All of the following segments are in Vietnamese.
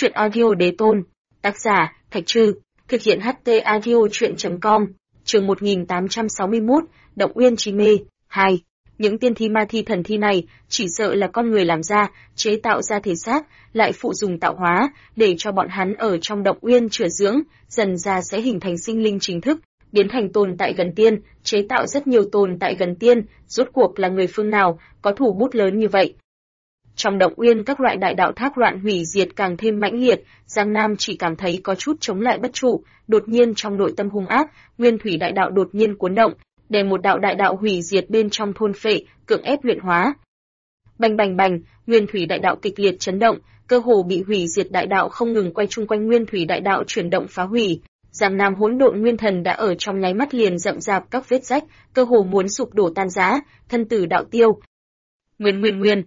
Chuyện audio đế tôn. Tác giả, Thạch Trư. Thực hiện HT audio chuyện.com. Chương 1861, Động Uyên Chi Mê. 2. Những tiên thi ma thi thần thi này, chỉ sợ là con người làm ra, chế tạo ra thể xác, lại phụ dùng tạo hóa, để cho bọn hắn ở trong động uyên chữa dưỡng, dần ra sẽ hình thành sinh linh chính thức, biến thành tồn tại gần tiên, chế tạo rất nhiều tồn tại gần tiên, rốt cuộc là người phương nào, có thủ bút lớn như vậy. Trong động uyên các loại đại đạo thác loạn hủy diệt càng thêm mãnh liệt, Giang Nam chỉ cảm thấy có chút chống lại bất trụ, đột nhiên trong nội tâm hung ác, nguyên thủy đại đạo đột nhiên cuốn động, để một đạo đại đạo hủy diệt bên trong thôn phệ, cưỡng ép luyện hóa. Bành bành bành, nguyên thủy đại đạo kịch liệt chấn động, cơ hồ bị hủy diệt đại đạo không ngừng quay chung quanh nguyên thủy đại đạo chuyển động phá hủy. Giang Nam hỗn độn nguyên thần đã ở trong nháy mắt liền rậm rạp các vết rách, cơ hồ muốn sụp đổ tan rã, thân tử đạo tiêu. Nguyên,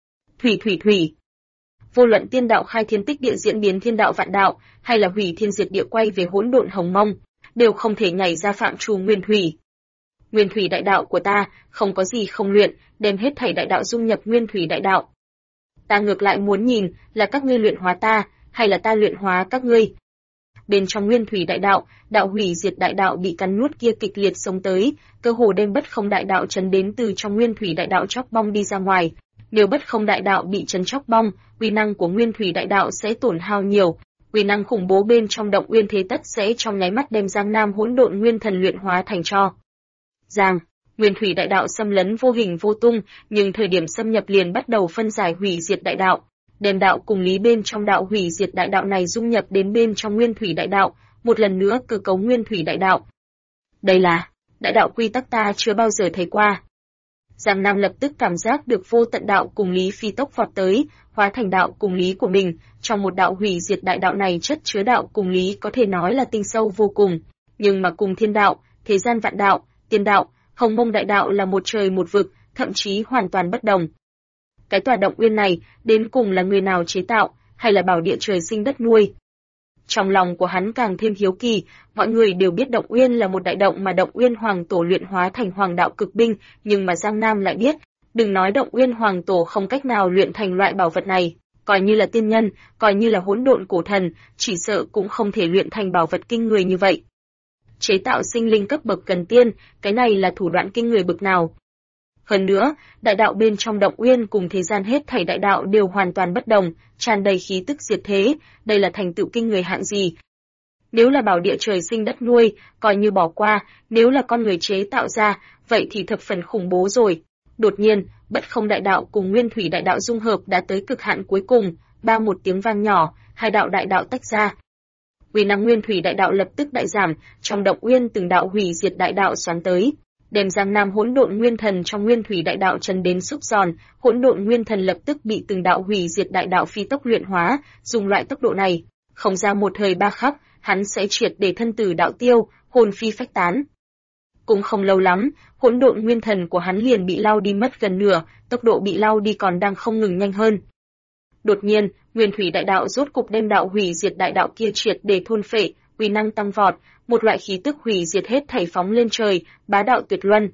thủy. Vô luận tiên đạo khai thiên tích địa diễn biến thiên đạo vạn đạo, hay là hủy thiên diệt địa quay về hỗn độn hồng mông, đều không thể nhảy ra phạm trù nguyên thủy. Nguyên thủy đại đạo của ta, không có gì không luyện, đem hết thảy đại đạo dung nhập nguyên thủy đại đạo. Ta ngược lại muốn nhìn, là các ngươi luyện hóa ta, hay là ta luyện hóa các ngươi. Bên trong nguyên thủy đại đạo, đạo hủy diệt đại đạo bị cắn nuốt kia kịch liệt sống tới, cơ hồ đem bất không đại đạo chấn đến từ trong nguyên thủy đại đạo chóc bong đi ra ngoài. Nếu bất không đại đạo bị chấn chóc bong, uy năng của nguyên thủy đại đạo sẽ tổn hao nhiều, uy năng khủng bố bên trong động uyên thế tất sẽ trong nháy mắt đem Giang Nam hỗn độn nguyên thần luyện hóa thành tro. Nguyên thủy đại đạo xâm lấn vô hình vô tung, nhưng thời điểm xâm nhập liền bắt đầu phân giải hủy diệt đại đạo, đem đạo cùng lý bên trong đạo hủy diệt đại đạo này dung nhập đến bên trong nguyên thủy đại đạo, một lần nữa cơ cấu nguyên thủy đại đạo. Đây là đại đạo quy tắc ta chưa bao giờ thấy qua. Giang Nam lập tức cảm giác được vô tận đạo cùng lý phi tốc vọt tới, hóa thành đạo cùng lý của mình, trong một đạo hủy diệt đại đạo này chất chứa đạo cùng lý có thể nói là tinh sâu vô cùng, nhưng mà cùng thiên đạo, thế gian vạn đạo, tiên đạo, hồng mông đại đạo là một trời một vực, thậm chí hoàn toàn bất đồng. Cái tòa động uyên này, đến cùng là người nào chế tạo, hay là bảo địa trời sinh đất nuôi? Trong lòng của hắn càng thêm hiếu kỳ, mọi người đều biết động uyên là một đại động mà động uyên hoàng tổ luyện hóa thành hoàng đạo cực binh, nhưng mà Giang Nam lại biết, đừng nói động uyên hoàng tổ không cách nào luyện thành loại bảo vật này, coi như là tiên nhân, coi như là hỗn độn cổ thần, chỉ sợ cũng không thể luyện thành bảo vật kinh người như vậy. Chế tạo sinh linh cấp bậc cần tiên, cái này là thủ đoạn kinh người bậc nào? Hơn nữa, đại đạo bên trong động uyên cùng thế gian hết thảy đại đạo đều hoàn toàn bất đồng, tràn đầy khí tức diệt thế, đây là thành tựu kinh người hạng gì? Nếu là bảo địa trời sinh đất nuôi, coi như bỏ qua, nếu là con người chế tạo ra, vậy thì thập phần khủng bố rồi. Đột nhiên, bất không đại đạo cùng nguyên thủy đại đạo dung hợp đã tới cực hạn cuối cùng, một tiếng vang nhỏ, hai đạo đại đạo tách ra. Uy năng nguyên thủy đại đạo lập tức đại giảm, trong động uyên từng đạo hủy diệt đại đạo xoắn tới, đem Giang Nam hỗn độn nguyên thần trong nguyên thủy đại đạo chấn đến xúc giòn, hỗn độn nguyên thần lập tức bị từng đạo hủy diệt đại đạo phi tốc luyện hóa, dùng loại tốc độ này, không ra một thời ba khắc, hắn sẽ triệt để thân tử đạo tiêu, hồn phi phách tán. Cũng không lâu lắm, hỗn độn nguyên thần của hắn liền bị lao đi mất gần nửa, tốc độ bị lao đi còn đang không ngừng nhanh hơn. Đột nhiên, nguyên thủy đại đạo rốt cục đem đạo hủy diệt đại đạo kia triệt để thôn phệ, uy năng tăng vọt, một loại khí tức hủy diệt hết thảy phóng lên trời, bá đạo tuyệt luân.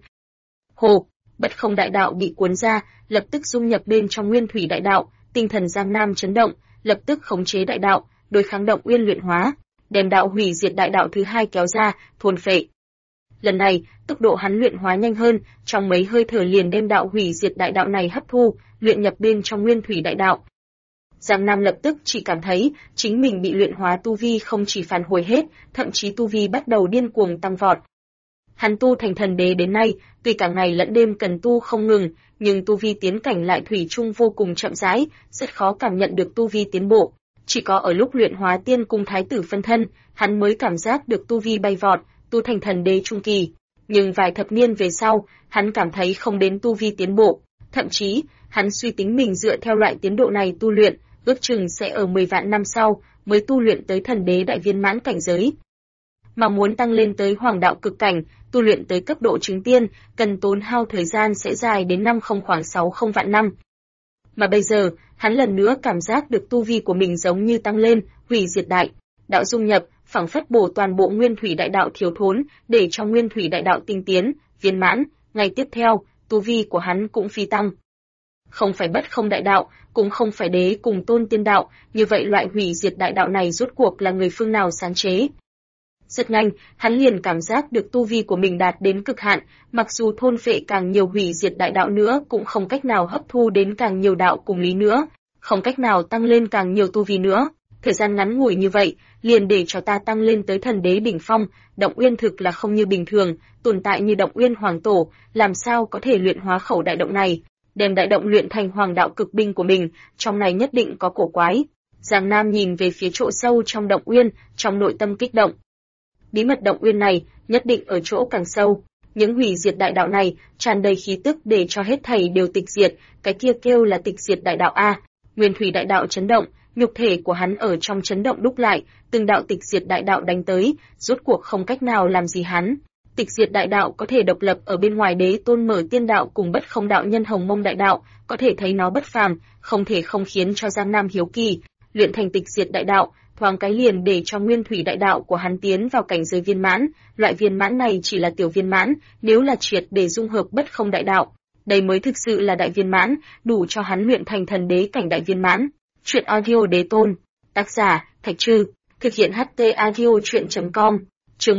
Hồ, bất không đại đạo bị cuốn ra, lập tức dung nhập bên trong nguyên thủy đại đạo, tinh thần Giang Nam chấn động, lập tức khống chế đại đạo, đối kháng động uyên luyện hóa, đem đạo hủy diệt đại đạo thứ hai kéo ra, thôn phệ. Lần này, tốc độ hắn luyện hóa nhanh hơn, trong mấy hơi thở liền đem đạo hủy diệt đại đạo này hấp thu, luyện nhập bên trong nguyên thủy đại đạo. Giang Nam lập tức chỉ cảm thấy chính mình bị luyện hóa tu vi không chỉ phản hồi hết, thậm chí tu vi bắt đầu điên cuồng tăng vọt. Hắn tu thành thần đế đến nay, tuy cả ngày lẫn đêm cần tu không ngừng, nhưng tu vi tiến cảnh lại thủy chung vô cùng chậm rãi, rất khó cảm nhận được tu vi tiến bộ. Chỉ có ở lúc luyện hóa tiên cung thái tử phân thân, hắn mới cảm giác được tu vi bay vọt, tu thành thần đế trung kỳ. Nhưng vài thập niên về sau, hắn cảm thấy không đến tu vi tiến bộ, thậm chí, hắn suy tính mình dựa theo loại tiến độ này tu luyện, ước chừng sẽ ở 10 vạn năm sau mới tu luyện tới thần đế đại viên mãn cảnh giới. Mà muốn tăng lên tới hoàng đạo cực cảnh, tu luyện tới cấp độ chứng tiên, cần tốn hao thời gian sẽ dài đến khoảng 60 vạn năm. Mà bây giờ, hắn lần nữa cảm giác được tu vi của mình giống như tăng lên, hủy diệt đại đạo dung nhập, phảng phất bổ toàn bộ nguyên thủy đại đạo thiếu thốn, để cho nguyên thủy đại đạo tinh tiến, viên mãn, ngày tiếp theo, tu vi của hắn cũng phi tăng. không phải bất không đại đạo, cũng không phải đế cùng tôn tiên đạo, như vậy loại hủy diệt đại đạo này rốt cuộc là người phương nào sáng chế? Rất nhanh, hắn liền cảm giác được tu vi của mình đạt đến cực hạn, mặc dù thôn phệ càng nhiều hủy diệt đại đạo nữa cũng không cách nào hấp thu đến càng nhiều đạo cùng lý nữa, không cách nào tăng lên càng nhiều tu vi nữa. Thời gian ngắn ngủi như vậy, liền để cho ta tăng lên tới thần đế đỉnh phong, Động Uyên thực là không như bình thường, tồn tại như Động Uyên Hoàng Tổ, làm sao có thể luyện hóa khẩu đại động này, đem đại động luyện thành hoàng đạo cực binh của mình, trong này nhất định có cổ quái. Giang Nam nhìn về phía chỗ sâu trong Động Uyên, trong nội tâm kích động. Bí mật Động Uyên này nhất định ở chỗ càng sâu, những hủy diệt đại đạo này tràn đầy khí tức để cho hết thảy đều tịch diệt, cái kia kêu là tịch diệt đại đạo a. Nguyên thủy đại đạo chấn động, nhục thể của hắn ở trong chấn động đúc lại, từng đạo tịch diệt đại đạo đánh tới, rốt cuộc không cách nào làm gì hắn. Tịch diệt đại đạo có thể độc lập ở bên ngoài đế tôn mở tiên đạo cùng bất không đạo nhân hồng mông đại đạo, có thể thấy nó bất phàm, không thể không khiến cho Giang Nam hiếu kỳ. Luyện thành tịch diệt đại đạo, thoáng cái liền để cho nguyên thủy đại đạo của hắn tiến vào cảnh giới viên mãn, loại viên mãn này chỉ là tiểu viên mãn, nếu là triệt để dung hợp bất không đại đạo, đây mới thực sự là đại viên mãn, đủ cho hắn luyện thành thần đế cảnh đại viên mãn. Truyện audio đế tôn, tác giả Thạch Trư, thực hiện HT audio truyện.com, chương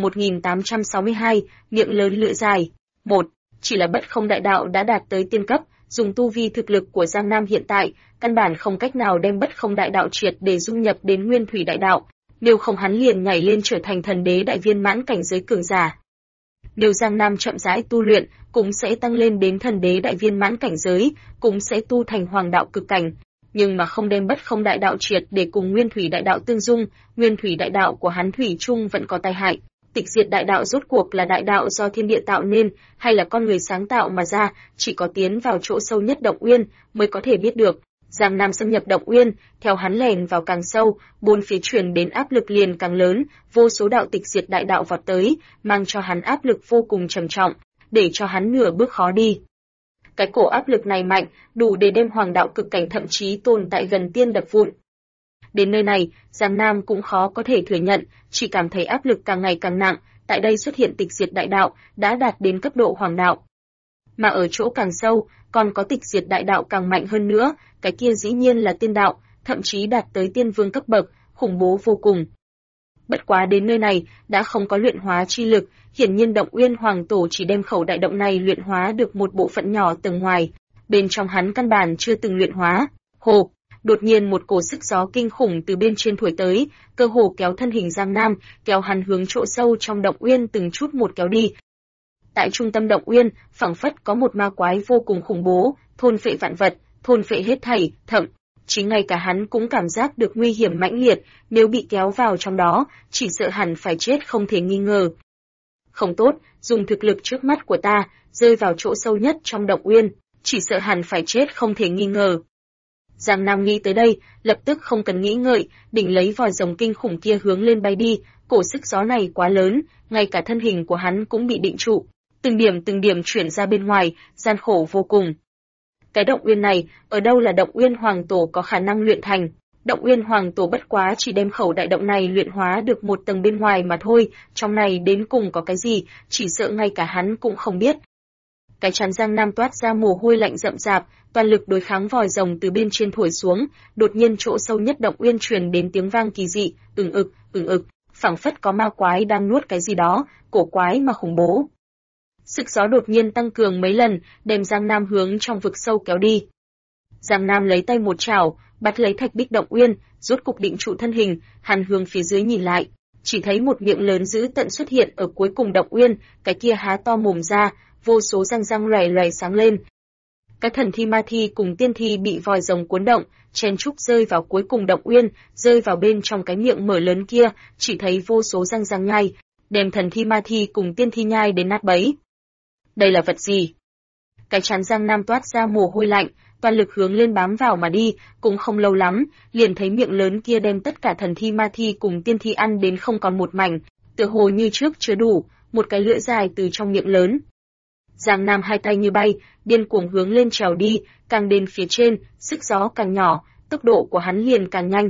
1862, miệng lớn lưỡi dài. 1. Chỉ là bất không đại đạo đã đạt tới tiên cấp, dùng tu vi thực lực của Giang Nam hiện tại, căn bản không cách nào đem bất không đại đạo triệt để dung nhập đến nguyên thủy đại đạo, nếu không hắn liền nhảy lên trở thành thần đế đại viên mãn cảnh giới cường giả. Nếu Giang Nam chậm rãi tu luyện, cũng sẽ tăng lên đến thần đế đại viên mãn cảnh giới, cũng sẽ tu thành hoàng đạo cực cảnh. Nhưng mà không đem bất không đại đạo triệt để cùng nguyên thủy đại đạo tương dung, nguyên thủy đại đạo của hắn thủy chung vẫn có tai hại. Tịch diệt đại đạo rốt cuộc là đại đạo do thiên địa tạo nên, hay là con người sáng tạo mà ra, chỉ có tiến vào chỗ sâu nhất Động Uyên mới có thể biết được. Giang Nam xâm nhập Động Uyên, theo hắn lèn vào càng sâu, bốn phía truyền đến áp lực liền càng lớn, vô số đạo tịch diệt đại đạo vọt tới, mang cho hắn áp lực vô cùng trầm trọng, để cho hắn nửa bước khó đi. Cái cổ áp lực này mạnh, đủ để đem hoàng đạo cực cảnh thậm chí tồn tại gần tiên đập vụn. Đến nơi này, Giang Nam cũng khó có thể thừa nhận, chỉ cảm thấy áp lực càng ngày càng nặng, tại đây xuất hiện tịch diệt đại đạo, đã đạt đến cấp độ hoàng đạo. Mà ở chỗ càng sâu, còn có tịch diệt đại đạo càng mạnh hơn nữa, cái kia dĩ nhiên là tiên đạo, thậm chí đạt tới tiên vương cấp bậc, khủng bố vô cùng. Bất quá đến nơi này, đã không có luyện hóa chi lực, hiển nhiên Động Uyên Hoàng Tổ chỉ đem khẩu đại động này luyện hóa được một bộ phận nhỏ tầng ngoài, bên trong hắn căn bản chưa từng luyện hóa. Hồ, đột nhiên một cổ sức gió kinh khủng từ bên trên thổi tới, cơ hồ kéo thân hình Giang Nam, kéo hắn hướng chỗ sâu trong Động Uyên từng chút một kéo đi. Tại trung tâm Động Uyên, phảng phất có một ma quái vô cùng khủng bố, thôn phệ vạn vật, thôn phệ hết thảy, thậm chí ngay cả hắn cũng cảm giác được nguy hiểm mãnh liệt, nếu bị kéo vào trong đó, chỉ sợ hẳn phải chết không thể nghi ngờ. Không tốt, dùng thực lực trước mắt của ta, rơi vào chỗ sâu nhất trong Động Uyên, chỉ sợ hẳn phải chết không thể nghi ngờ. Giang Nam nghĩ tới đây, lập tức không cần nghĩ ngợi, đỉnh lấy vòi rồng kinh khủng kia hướng lên bay đi, cổ sức gió này quá lớn, ngay cả thân hình của hắn cũng bị định trụ, từng điểm chuyển ra bên ngoài, gian khổ vô cùng. Cái Động Uyên này, ở đâu là Động Uyên Hoàng Tổ có khả năng luyện thành? Động Uyên Hoàng Tổ bất quá chỉ đem khẩu đại động này luyện hóa được một tầng bên ngoài mà thôi, trong này đến cùng có cái gì, chỉ sợ ngay cả hắn cũng không biết. Cái chán Giang Nam toát ra mồ hôi lạnh rậm rạp, toàn lực đối kháng vòi rồng từ bên trên thổi xuống, đột nhiên chỗ sâu nhất Động Uyên truyền đến tiếng vang kỳ dị, ừng ực, phảng phất có ma quái đang nuốt cái gì đó, cổ quái mà khủng bố. Sức gió đột nhiên tăng cường mấy lần, đem Giang Nam hướng trong vực sâu kéo đi. Giang Nam lấy tay một chảo, bắt lấy thạch bích Động Uyên, rốt cục định trụ thân hình, hắn hướng phía dưới nhìn lại, chỉ thấy một miệng lớn dữ tận xuất hiện ở cuối cùng Động Uyên, cái kia há to mồm ra, vô số răng răng loè loè sáng lên. Cái thần thi ma thi cùng tiên thi bị vòi rồng cuốn động, chen chúc rơi vào cuối cùng Động Uyên, rơi vào bên trong cái miệng mở lớn kia, chỉ thấy vô số răng răng nhai, đem thần thi ma thi cùng tiên thi nhai đến nát bấy. Đây là vật gì? Cái chán Giang Nam toát ra mồ hôi lạnh, toàn lực hướng lên bám vào mà đi, cũng không lâu lắm, liền thấy miệng lớn kia đem tất cả thần thi ma thi cùng tiên thi ăn đến không còn một mảnh, tựa hồ như trước chưa đủ, một cái lưỡi dài từ trong miệng lớn. Giang Nam hai tay như bay, điên cuồng hướng lên trèo đi, càng đến phía trên, sức gió càng nhỏ, tốc độ của hắn liền càng nhanh.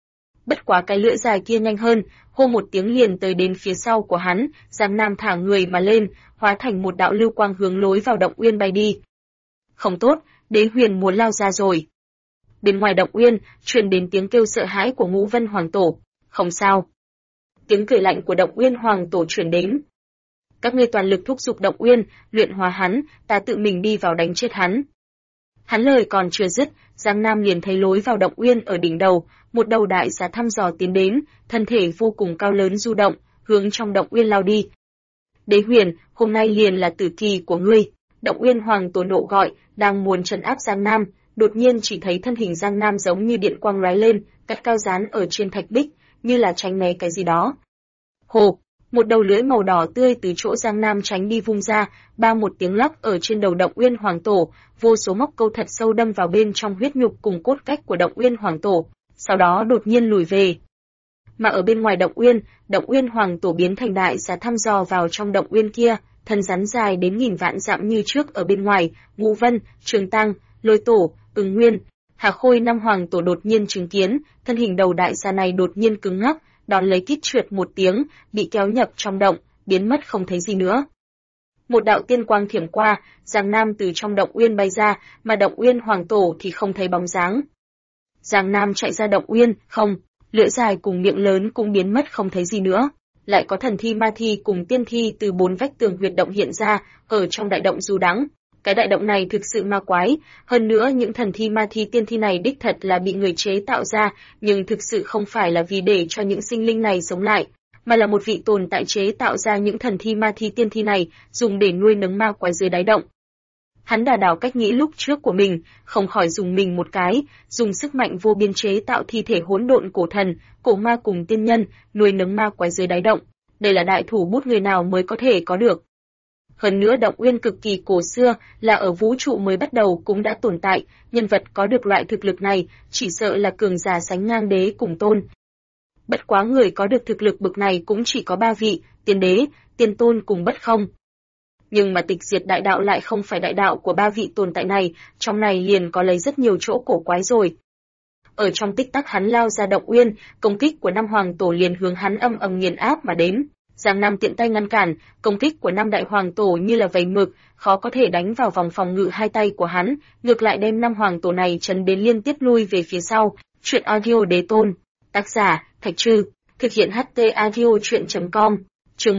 Bất quá cái lưỡi dài kia nhanh hơn, hô một tiếng liền tới đến phía sau của hắn, Giang Nam thả người mà lên, hóa thành một đạo lưu quang hướng lối vào Động Uyên bay đi. Không tốt, Đế Huyền muốn lao ra rồi. Bên ngoài động uyên, truyền đến tiếng kêu sợ hãi của Ngũ Vân Hoàng Tổ. Không sao. Tiếng cười lạnh của động uyên Hoàng Tổ truyền đến. Các ngươi toàn lực thúc giục động uyên, luyện hóa hắn, ta tự mình đi vào đánh chết hắn. Hắn lời còn chưa dứt, Giang Nam liền thấy lối vào động uyên ở đỉnh đầu, một đầu đại xà thăm dò tiến đến, thân thể vô cùng cao lớn du động, hướng trong động uyên lao đi. Đế Huyền, hôm nay liền là tử kỳ của ngươi. Động uyên Hoàng Tổ nộ gọi, đang muốn trấn áp Giang Nam, đột nhiên chỉ thấy thân hình Giang Nam giống như điện quang lóe lên, cắt cao dán ở trên thạch bích, như là tránh né cái gì đó. Hồ, một đầu lưỡi màu đỏ tươi từ chỗ Giang Nam tránh đi vung ra, ba một tiếng lắc ở trên đầu Động Uyên Hoàng Tổ, vô số móc câu thật sâu đâm vào bên trong huyết nhục cùng cốt cách của Động Uyên Hoàng Tổ, sau đó đột nhiên lùi về. Mà ở bên ngoài Động Uyên Hoàng Tổ biến thành đại xà thăm dò vào trong Động Uyên kia, thân rắn dài đến nghìn vạn dặm như trước ở bên ngoài, Ngũ Vân, Trường Tăng, Lôi Tổ, Ứng Nguyên, Hà Khôi năm Hoàng Tổ đột nhiên chứng kiến, thân hình đầu đại xà này đột nhiên cứng ngắc, đón lấy kít trượt một tiếng, bị kéo nhập trong động, biến mất không thấy gì nữa. Một đạo tiên quang thiểm qua, Giang Nam từ trong Động Uyên bay ra, mà Động Uyên Hoàng Tổ thì không thấy bóng dáng. Giang Nam chạy ra Động Uyên, không, lưỡi dài cùng miệng lớn cũng biến mất không thấy gì nữa. Lại có thần thi ma thi cùng tiên thi từ bốn vách tường huyệt động hiện ra, ở trong đại động du đắng. Cái đại động này thực sự ma quái, hơn nữa những thần thi ma thi tiên thi này đích thật là bị người chế tạo ra, nhưng thực sự không phải là vì để cho những sinh linh này sống lại, mà là một vị tồn tại chế tạo ra những thần thi ma thi tiên thi này, dùng để nuôi nấng ma quái dưới đáy động. Hắn đả đảo cách nghĩ lúc trước của mình, không khỏi dùng mình một cái, dùng sức mạnh vô biên chế tạo thi thể hỗn độn cổ thần, cổ ma cùng tiên nhân, nuôi nấng ma quái dưới đáy động. Đây là đại thủ bút người nào mới có thể có được. Hơn nữa Động Uyên cực kỳ cổ xưa, là ở vũ trụ mới bắt đầu cũng đã tồn tại, nhân vật có được loại thực lực này, chỉ sợ là cường giả sánh ngang đế cùng tôn. Bất quá người có được thực lực bực này cũng chỉ có ba vị, tiên đế, tiên tôn cùng bất không. Nhưng mà tịch diệt đại đạo lại không phải đại đạo của ba vị tồn tại này, trong này liền có lấy rất nhiều chỗ cổ quái rồi. Ở trong tích tắc hắn lao ra Động Uyên, công kích của năm Hoàng Tổ liền hướng hắn âm ầm nghiền áp mà đến. Giang Nam tiện tay ngăn cản, công kích của năm Đại Hoàng Tổ như là vầy mực, khó có thể đánh vào vòng phòng ngự hai tay của hắn, ngược lại đem năm Hoàng Tổ này chấn đến liên tiếp lui về phía sau. Truyện audio đế tôn, tác giả Thạch Trư, thực hiện HT audio truyện.com, chương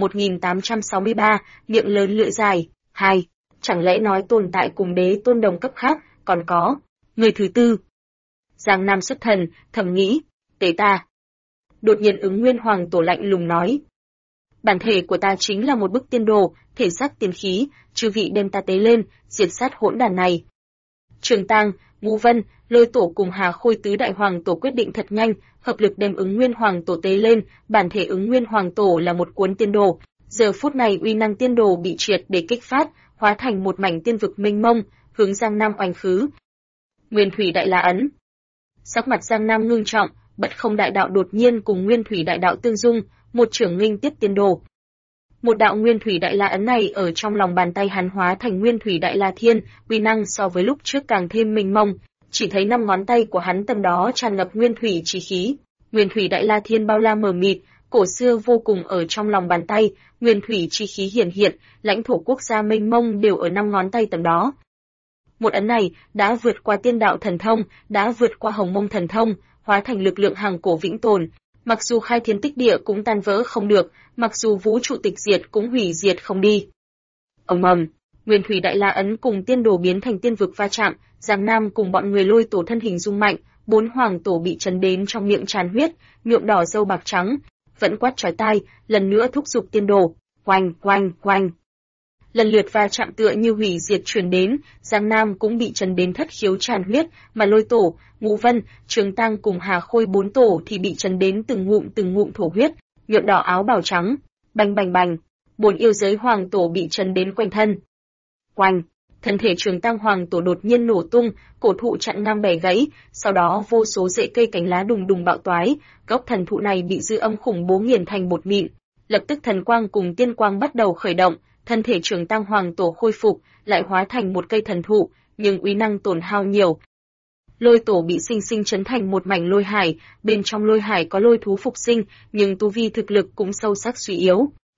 1863, miệng lớn lưỡi dài, 2. Chẳng lẽ nói tồn tại cùng đế tôn đồng cấp khác, còn có người thứ tư. Giang Nam xuất thần, thầm nghĩ, tế ta. Đột nhiên Ứng Nguyên Hoàng Tổ lạnh lùng nói. Bản thể của ta chính là một bức tiên đồ, thể xác tiên khí, chư vị đem ta tế lên, diệt sát hỗn đàn này. Trường Tăng, Ngũ Vân, Lôi Tổ cùng Hà Khôi tứ đại hoàng tổ quyết định thật nhanh, hợp lực đem Ứng Nguyên Hoàng Tổ tế lên, bản thể Ứng Nguyên Hoàng Tổ là một cuốn tiên đồ, giờ phút này uy năng tiên đồ bị triệt để kích phát, hóa thành một mảnh tiên vực mênh mông, hướng Giang Nam oanh khứ. Nguyên Thủy Đại La Ấn. Sắc mặt Giang Nam ngưng trọng, Bất Không Đại Đạo đột nhiên cùng Nguyên Thủy Đại Đạo tương dung, một trưởng nghênh tiếp tiên đồ. Một đạo Nguyên Thủy Đại La Ấn này ở trong lòng bàn tay hắn hóa thành Nguyên Thủy Đại La Thiên, uy năng so với lúc trước càng thêm mênh mông, chỉ thấy năm ngón tay của hắn tầm đó tràn ngập nguyên thủy chi khí. Nguyên Thủy Đại La Thiên bao la mờ mịt, cổ xưa vô cùng ở trong lòng bàn tay, nguyên thủy chi khí hiển hiện, lãnh thổ quốc gia mênh mông đều ở năm ngón tay tầm đó. Một ấn này đã vượt qua tiên đạo thần thông, đã vượt qua hồng mông thần thông, hóa thành lực lượng hàng cổ vĩnh tồn. Mặc dù khai thiên tích địa cũng tan vỡ không được, mặc dù vũ trụ tịch diệt cũng hủy diệt không đi. Ầm ầm, Nguyên Thủy Đại La Ấn cùng tiên đồ biến thành tiên vực va chạm, Giang Nam cùng bọn người Lôi Tổ thân hình rung mạnh, bốn hoàng tổ bị chấn đến trong miệng tràn huyết, nhuộm đỏ râu bạc trắng, vẫn quát chói tai, lần nữa thúc giục tiên đồ, oanh oanh oanh. Lần lượt va chạm tựa như hủy diệt truyền đến, Giang Nam cũng bị chấn đến thất khiếu tràn huyết, mà Lôi Tổ, Ngũ Vân, Trường Tăng cùng Hà Khôi bốn tổ thì bị chấn đến từng ngụm thổ huyết, nhuộm đỏ áo bào trắng, bành bành bành, bốn yêu giới hoàng tổ bị chấn đến quanh thân. Oanh, thân thể Trường Tăng hoàng tổ đột nhiên nổ tung, cổ thụ chặn ngang bẻ gãy, sau đó vô số rễ cây cành lá đùng đùng bạo toái, gốc thần thụ này bị dư âm khủng bố nghiền thành bột mịn. Lập tức thần quang cùng tiên quang bắt đầu khởi động, thân thể Trường Tăng hoàng tổ khôi phục, lại hóa thành một cây thần thụ, nhưng uy năng tổn hao nhiều. Lôi Tổ bị sinh sinh chấn thành một mảnh lôi hải, bên trong lôi hải có lôi thú phục sinh, nhưng tu vi thực lực cũng sâu sắc suy yếu.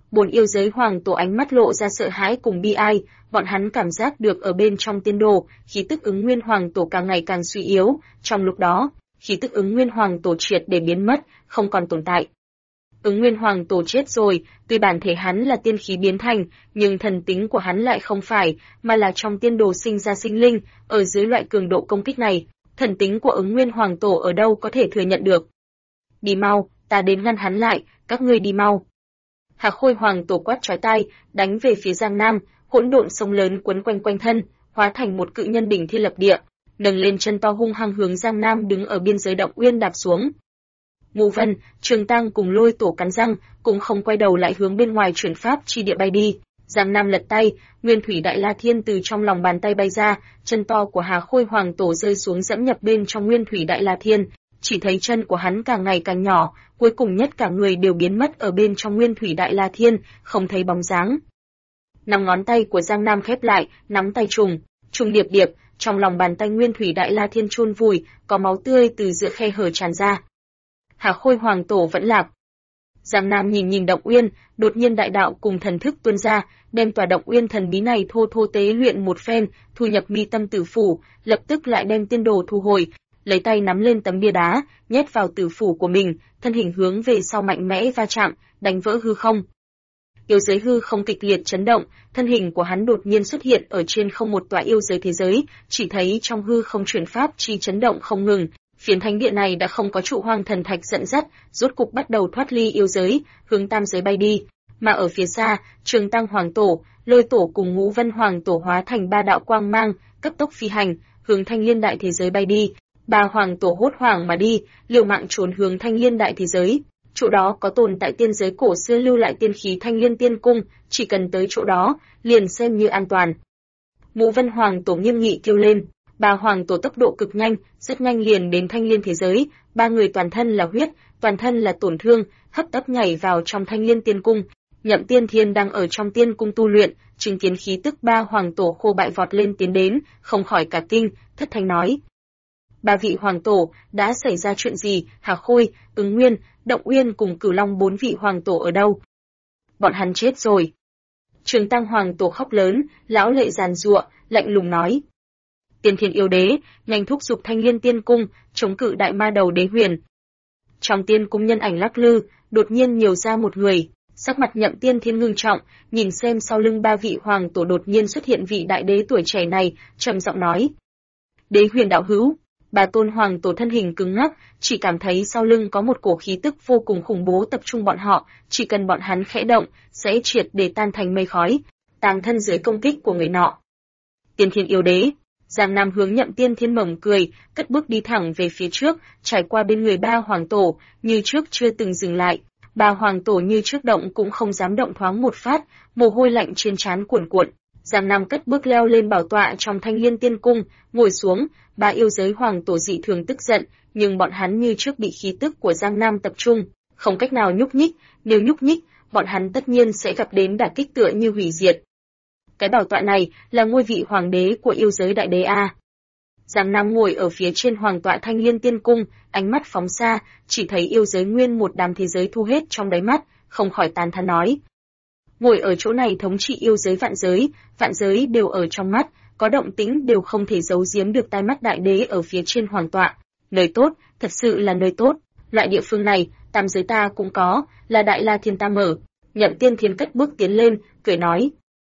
Bốn yêu giới hoàng tổ ánh mắt lộ ra sợ hãi cùng bi ai, bọn hắn cảm giác được ở bên trong tiên đồ, khí tức Ứng Nguyên hoàng tổ càng ngày càng suy yếu, trong lúc đó, khí tức Ứng Nguyên hoàng tổ triệt để biến mất, không còn tồn tại. Ứng Nguyên hoàng tổ chết rồi, tuy bản thể hắn là tiên khí biến thành, nhưng thần tính của hắn lại không phải, mà là trong tiên đồ sinh ra sinh linh, ở dưới loại cường độ công kích này, thần tính của Ứng Nguyên hoàng tổ ở đâu có thể thừa nhận được. Đi mau, ta đến ngăn hắn lại, các ngươi đi mau. Hạc Khôi hoàng tổ quát chói tai, đánh về phía Giang Nam, hỗn độn sông lớn quấn quanh quanh thân, hóa thành một cự nhân đỉnh thiên lập địa, nâng lên chân to hung hăng hướng Giang Nam đứng ở biên giới động uyên đạp xuống. Ngũ Vân, Trường Tăng cùng Lôi Tổ cắn răng, cũng không quay đầu lại hướng bên ngoài chuyển pháp chi địa bay đi. Giang Nam lật tay, Nguyên Thủy Đại La Thiên từ trong lòng bàn tay bay ra, chân to của Hà Khôi Hoàng Tổ rơi xuống dẫm nhập bên trong Nguyên Thủy Đại La Thiên, chỉ thấy chân của hắn càng ngày càng nhỏ, cuối cùng nhất cả người đều biến mất ở bên trong Nguyên Thủy Đại La Thiên, không thấy bóng dáng. Năm ngón tay của Giang Nam khép lại, nắm tay trùng điệp điệp, trong lòng bàn tay Nguyên Thủy Đại La Thiên chôn vùi, có máu tươi từ giữa khe hở tràn ra. Hà Khôi Hoàng Tổ vẫn lạc. Giang Nam nhìn động uyên, đột nhiên đại đạo cùng thần thức tuôn ra, đem tòa động uyên thần bí này thô thô tế luyện một phen, thu nhập mi tâm tử phủ, lập tức lại đem tiên đồ thu hồi, lấy tay nắm lên tấm bia đá, nhét vào tử phủ của mình, thân hình hướng về sau mạnh mẽ va chạm, đánh vỡ hư không. Yêu giới hư không kịch liệt chấn động, thân hình của hắn đột nhiên xuất hiện ở trên không một tòa yêu giới thế giới, chỉ thấy trong hư không chuyển pháp chi chấn động không ngừng. Phiến thánh địa này đã không có trụ hoang thần thạch dẫn dắt, rốt cục bắt đầu thoát ly yêu giới, hướng tam giới bay đi. Mà ở phía xa, Trường Tăng Hoàng Tổ, Lôi Tổ cùng Ngũ Vân Hoàng Tổ hóa thành ba đạo quang mang, cấp tốc phi hành, hướng Thanh Liên Đại thế giới bay đi. Ba hoàng tổ hốt hoảng mà đi, liều mạng trốn hướng Thanh Liên Đại thế giới. Chỗ đó có tồn tại tiên giới cổ xưa lưu lại tiên khí Thanh Liên Tiên Cung, chỉ cần tới chỗ đó, liền xem như an toàn. Ngũ Vân Hoàng Tổ nghiêm nghị kêu lên. Ba hoàng tổ tốc độ cực nhanh, rất nhanh liền đến Thanh Liên thế giới, ba người toàn thân là huyết, toàn thân là tổn thương, hấp tấp nhảy vào trong Thanh Liên Tiên Cung. Nhậm Tiên Thiên đang ở trong tiên cung tu luyện, chứng kiến khí tức ba hoàng tổ khô bại vọt lên tiến đến, không khỏi cả kinh, thất thanh nói: Ba vị hoàng tổ, đã xảy ra chuyện gì? Hà Khôi, Ứng Nguyên, Động Uyên cùng Cửu Long bốn vị hoàng tổ ở đâu? Bọn hắn chết rồi. Trường Tăng hoàng tổ khóc lớn, lão lệ giàn giụa, lạnh lùng nói: Tiên Thiên yêu đế, nhanh thúc giục Thanh Liên Tiên Cung, chống cự đại ma đầu Đế Huyền. Trong tiên cung nhân ảnh lắc lư, đột nhiên nhiều ra một người, sắc mặt Nhậm Tiên Thiên ngưng trọng, nhìn xem sau lưng ba vị hoàng tổ đột nhiên xuất hiện vị đại đế tuổi trẻ này, trầm giọng nói: Đế Huyền đạo hữu. Ba tôn hoàng tổ thân hình cứng ngắc, chỉ cảm thấy sau lưng có một cổ khí tức vô cùng khủng bố tập trung bọn họ, chỉ cần bọn hắn khẽ động, sẽ triệt để tan thành mây khói, tàng thân dưới công kích của người nọ. Tiên Thiên yêu đế. Giang Nam hướng Nhậm Tiên Thiên mỉm cười, cất bước đi thẳng về phía trước, trải qua bên người ba hoàng tổ, như trước chưa từng dừng lại. Ba hoàng tổ như trước động cũng không dám động thoáng một phát, mồ hôi lạnh trên trán cuồn cuộn. Giang Nam cất bước leo lên bảo tọa trong Thanh Liên Tiên Cung, ngồi xuống. Ba yêu giới hoàng tổ dị thường tức giận, nhưng bọn hắn như trước bị khí tức của Giang Nam tập trung, không cách nào nhúc nhích. Nếu nhúc nhích, bọn hắn tất nhiên sẽ gặp đến đả kích tựa như hủy diệt. Cái bảo tọa này là ngôi vị hoàng đế của yêu giới đại đế a. Giang Nam ngồi ở phía trên hoàng tọa Thanh Liên Tiên Cung, ánh mắt phóng xa, chỉ thấy yêu giới nguyên một đám thế giới thu hết trong đáy mắt, không khỏi tán thán nói: Ngồi ở chỗ này thống trị yêu giới vạn giới đều ở trong mắt, có động tĩnh đều không thể giấu giếm được tai mắt đại đế ở phía trên hoàng tọa. Nơi tốt, thật sự là nơi tốt. Loại địa phương này, tam giới ta cũng có, là Đại La Thiên ta mở. Nhậm Tiên Thiên cất bước tiến lên, cười nói: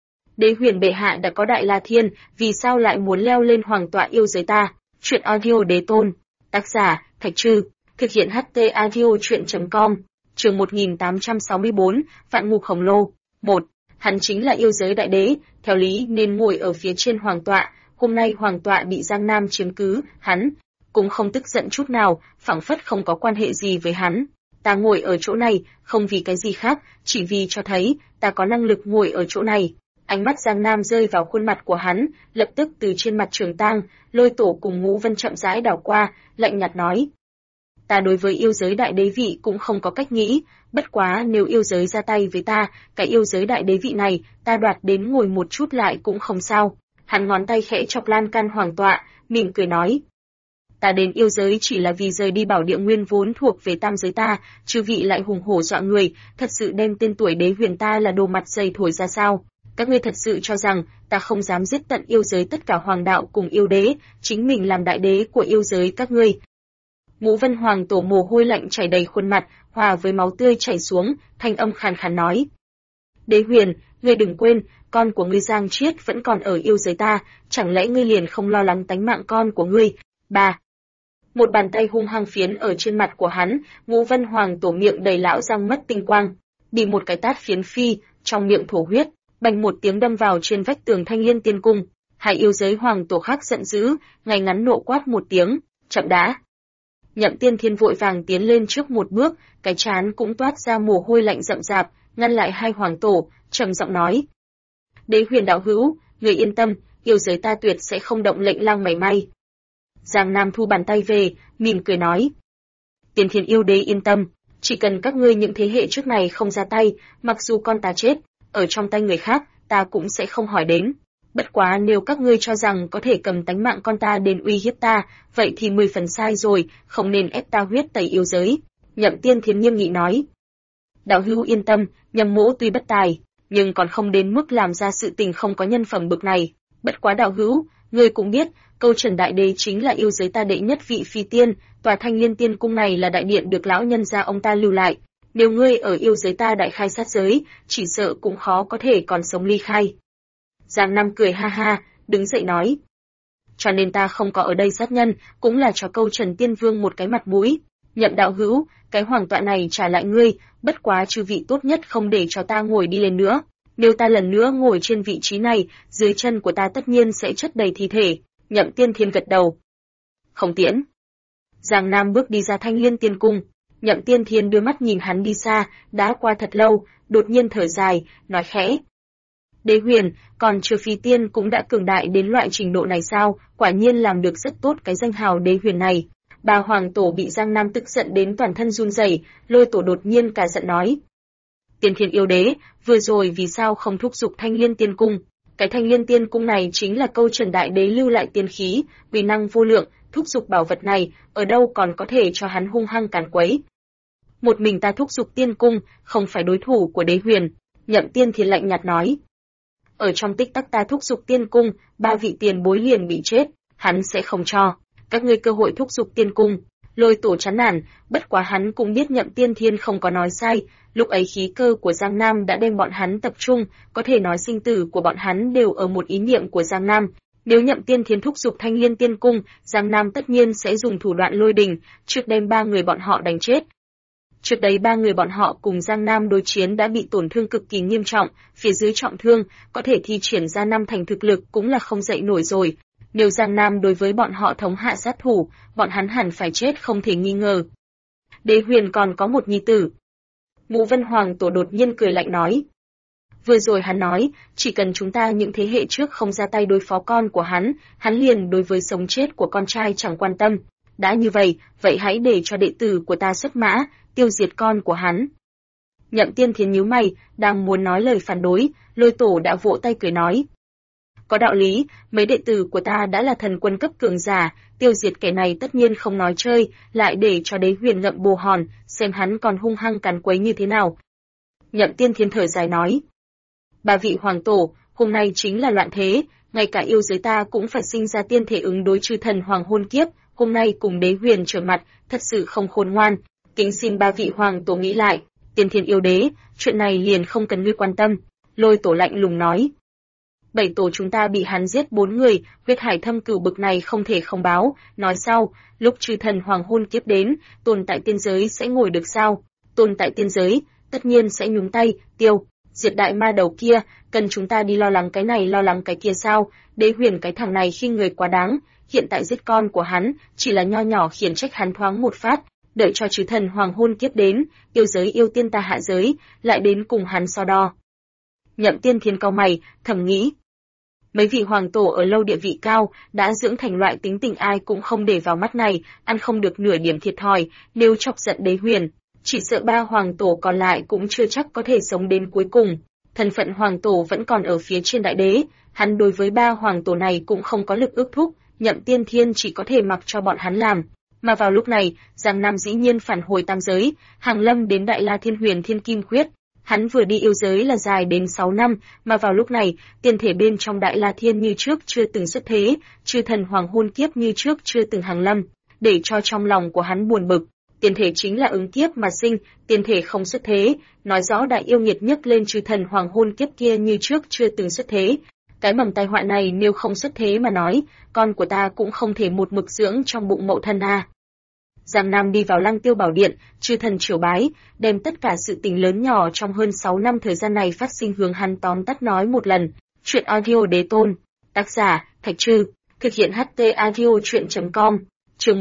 Đế Huyền bệ hạ đã có Đại La Thiên, vì sao lại muốn leo lên hoàng tọa yêu giới ta? Chuyện audio đế tôn. Tác giả: Thạch Trư. Thực hiện HT audio truyện.com. Chương 1864, Vạn Ngục Khổng Lồ. 1. Hắn chính là yêu giới đại đế, theo lý nên ngồi ở phía trên hoàng tọa, hôm nay hoàng tọa bị Giang Nam chiếm cứ, hắn cũng không tức giận chút nào, phảng phất không có quan hệ gì với hắn. Ta ngồi ở chỗ này, không vì cái gì khác, chỉ vì cho thấy ta có năng lực ngồi ở chỗ này. Ánh mắt Giang Nam rơi vào khuôn mặt của hắn, lập tức từ trên mặt Trường Tăng, Lôi Tổ cùng Ngũ Vân chậm rãi đảo qua, lạnh nhạt nói: Ta đối với yêu giới đại đế vị cũng không có cách nghĩ, bất quá nếu yêu giới ra tay với ta, cái yêu giới đại đế vị này, ta đoạt đến ngồi một chút lại cũng không sao. Hắn ngón tay khẽ chọc lan can hoàng tọa, mỉm cười nói: Ta đến yêu giới chỉ là vì rời đi bảo địa nguyên vốn thuộc về tam giới ta, chư vị lại hùng hổ dọa người, thật sự đem tên tuổi Đế Huyền ta là đồ mặt dày thổi ra sao? Các ngươi thật sự cho rằng ta không dám giết tận yêu giới tất cả hoàng đạo cùng yêu đế, chính mình làm đại đế của yêu giới các ngươi? Ngũ Vân Hoàng Tổ mồ hôi lạnh chảy đầy khuôn mặt, hòa với máu tươi chảy xuống, thanh âm khàn khàn nói: Đế Huyền, ngươi đừng quên, con của ngươi Giang Triết vẫn còn ở yêu giới ta, chẳng lẽ ngươi liền không lo lắng tánh mạng con của ngươi? Ba. Một bàn tay hung hăng phiến ở trên mặt của hắn, Ngũ Vân Hoàng Tổ miệng đầy lão răng mất tinh quang, bị một cái tát phiến phi, trong miệng thổ huyết, bành một tiếng đâm vào trên vách tường Thanh Liên Tiên Cung. Hai yêu giới hoàng tổ khác giận dữ, ngay ngắn nộ quát một tiếng, chậm đã. Nhậm Tiên Thiên vội vàng tiến lên trước một bước, cái trán cũng toát ra mồ hôi lạnh rậm rạp, ngăn lại hai hoàng tổ, trầm giọng nói: Đế Huyền đạo hữu, người yên tâm, yêu giới ta tuyệt sẽ không động lệnh lang mảy may. Giang Nam thu bàn tay về, mỉm cười nói: Tiên Thiên yêu đế yên tâm, chỉ cần các ngươi những thế hệ trước này không ra tay, mặc dù con ta chết, ở trong tay người khác, ta cũng sẽ không hỏi đến. Bất quá nếu các ngươi cho rằng có thể cầm tánh mạng con ta đến uy hiếp ta, vậy thì 10 phần sai rồi, không nên ép ta huyết tẩy yêu giới. Nhậm Tiên Thiến nghiêm nghị nói: Đạo hữu yên tâm, Nhậm mỗ tuy bất tài, nhưng còn không đến mức làm ra sự tình không có nhân phẩm bực này. Bất quá đạo hữu, ngươi cũng biết, Câu Trần Đại Đế chính là yêu giới ta đệ nhất vị phi tiên, tòa Thanh Liên Tiên Cung này là đại điện được lão nhân gia ông ta lưu lại. Nếu ngươi ở yêu giới ta đại khai sát giới, chỉ sợ cũng khó có thể còn sống ly khai. Giang Nam cười ha ha, đứng dậy nói: Cho nên ta không có ở đây sát nhân, cũng là cho Câu Trần Tiên Vương một cái mặt mũi. Nhậm đạo hữu, cái hoàng tọa này trả lại ngươi, bất quá chư vị tốt nhất không để cho ta ngồi đi lên nữa. Nếu ta lần nữa ngồi trên vị trí này, dưới chân của ta tất nhiên sẽ chất đầy thi thể. Nhậm Tiên Thiên gật đầu. Không tiễn. Giang Nam bước đi ra Thanh Liên Tiên Cung. Nhậm Tiên Thiên đưa mắt nhìn hắn đi xa, đã qua thật lâu, đột nhiên thở dài, nói khẽ: Đế Huyền, còn chưa phi tiên cũng đã cường đại đến loại trình độ này sao? Quả nhiên làm được rất tốt cái danh hào Đế Huyền này. Bà hoàng tổ bị Giang Nam tức giận đến toàn thân run rẩy, Lôi Tổ đột nhiên cả giận nói: Tiên Thiên yêu đế, vừa rồi vì sao không thúc giục Thanh Liên Tiên Cung? Cái Thanh Liên Tiên Cung này chính là Câu Trần Đại Đế lưu lại tiên khí, uy năng vô lượng, thúc giục bảo vật này, ở đâu còn có thể cho hắn hung hăng càn quấy. Một mình ta thúc giục tiên cung, không phải đối thủ của Đế Huyền. Nhậm Tiên Thiên lạnh nhạt nói: Ở trong tích tắc ta thúc giục tiên cung, 3 vị tiền bối liền bị chết, hắn sẽ không cho các ngươi cơ hội thúc giục tiên cung. Lôi Tổ chán nản, bất quá hắn cũng biết Nhậm Tiên Thiên không có nói sai, lúc ấy khí cơ của Giang Nam đã đem bọn hắn tập trung, có thể nói sinh tử của bọn hắn đều ở một ý niệm của Giang Nam. Nếu Nhậm Tiên Thiên thúc giục Thanh Liên Tiên Cung, Giang Nam tất nhiên sẽ dùng thủ đoạn lôi đình, trước đem 3 người bọn họ đánh chết. Trước đấy 3 người bọn họ cùng Giang Nam đối chiến đã bị tổn thương cực kỳ nghiêm trọng, phía dưới trọng thương, có thể thi triển ra 5 thành thực lực cũng là không dậy nổi rồi. Nếu Giang Nam đối với bọn họ thống hạ sát thủ, bọn hắn hẳn phải chết không thể nghi ngờ. Đế Huyền còn có một nhi tử. Ngũ Vân Hoàng Tổ đột nhiên cười lạnh nói: Vừa rồi hắn nói, chỉ cần chúng ta những thế hệ trước không ra tay đối phó con của hắn liền đối với sống chết của con trai chẳng quan tâm. Đã như vậy, vậy hãy để cho đệ tử của ta xuất mã, tiêu diệt con của hắn. Nhậm Tiên Thiến nhíu mày, đang muốn nói lời phản đối, Lôi Tổ đã vỗ tay cười nói: Có đạo lý, mấy đệ tử của ta đã là thần quân cấp cường giả, tiêu diệt kẻ này tất nhiên không nói chơi, lại để cho Đế Huyền ngậm bồ hòn, xem hắn còn hung hăng càn quấy như thế nào. Nhậm Tiên Thiên thở dài nói: 3 vị hoàng tổ, hôm nay chính là loạn thế, ngay cả yêu giới ta cũng phải sinh ra tiên thể ứng đối chư thần hoàng hôn kiếp, hôm nay cùng Đế Huyền trở mặt, thật sự không khôn ngoan. Kính xin 3 vị hoàng tổ nghĩ lại, Tiên Thiên yêu đế, chuyện này liền không cần ngươi quan tâm. Lôi Tổ lạnh lùng nói: 7 tổ chúng ta bị hắn giết 4 người, huyết hải thâm cửu bực này không thể không báo. Nói sau, lúc chư thần hoàng hôn kiếp đến, tồn tại tiên giới sẽ ngồi được sao? Tồn tại tiên giới, tất nhiên sẽ nhúng tay, tiêu diệt đại ma đầu kia, cần chúng ta đi lo lắng cái này lo lắng cái kia sao? Đế Huyền cái thằng này khi người quá đáng, hiện tại giết con của hắn, chỉ là nho nhỏ khiển trách hắn thoáng một phát, đợi cho chư thần hoàng hôn kiếp đến, yêu giới yêu tiên ta hạ giới, lại đến cùng hắn so đo. Nhậm Tiên Thiên cau mày, thầm nghĩ: mấy vị hoàng tổ ở lâu địa vị cao, đã dưỡng thành loại tính tình ai cũng không để vào mắt này, ăn không được nửa điểm thiệt thòi, nếu chọc giận Đế Huyền, chỉ sợ 3 hoàng tổ còn lại cũng chưa chắc có thể sống đến cuối cùng. Thân phận hoàng tổ vẫn còn ở phía trên đại đế, hắn đối với 3 hoàng tổ này cũng không có lực ước thúc, Nhậm Tiên Thiên chỉ có thể mặc cho bọn hắn làm. Mà vào lúc này, Giang Nam dĩ nhiên phản hồi tam giới, hàng lâm đến Đại La Thiên Huyền Thiên Kim Quyết. Hắn vừa đi yêu giới là dài đến 6 năm, mà vào lúc này, tiên thể bên trong Đại La Thiên như trước chưa từng xuất thế, chư thần hoàng hôn kiếp như trước chưa từng hàng lâm, để cho trong lòng của hắn buồn bực. Tiên thể chính là ứng kiếp mà sinh, tiên thể không xuất thế, nói rõ đại yêu nghiệt nhấc lên chư thần hoàng hôn kiếp kia như trước chưa từng xuất thế. Cái mầm tai họa này nếu không xuất thế mà nói, con của ta cũng không thể một mực dưỡng trong bụng mậu thân a. Giang Nam đi vào Lăng Tiêu Bảo Điện, chư thần triều bái, đem tất cả sự tình lớn nhỏ trong hơn 6 năm thời gian này phát sinh hướng hắn tóm tắt nói một lần. Chuyện audio đế tôn, tác giả, Thạch Trư, thực hiện HT audio chuyện.com, chương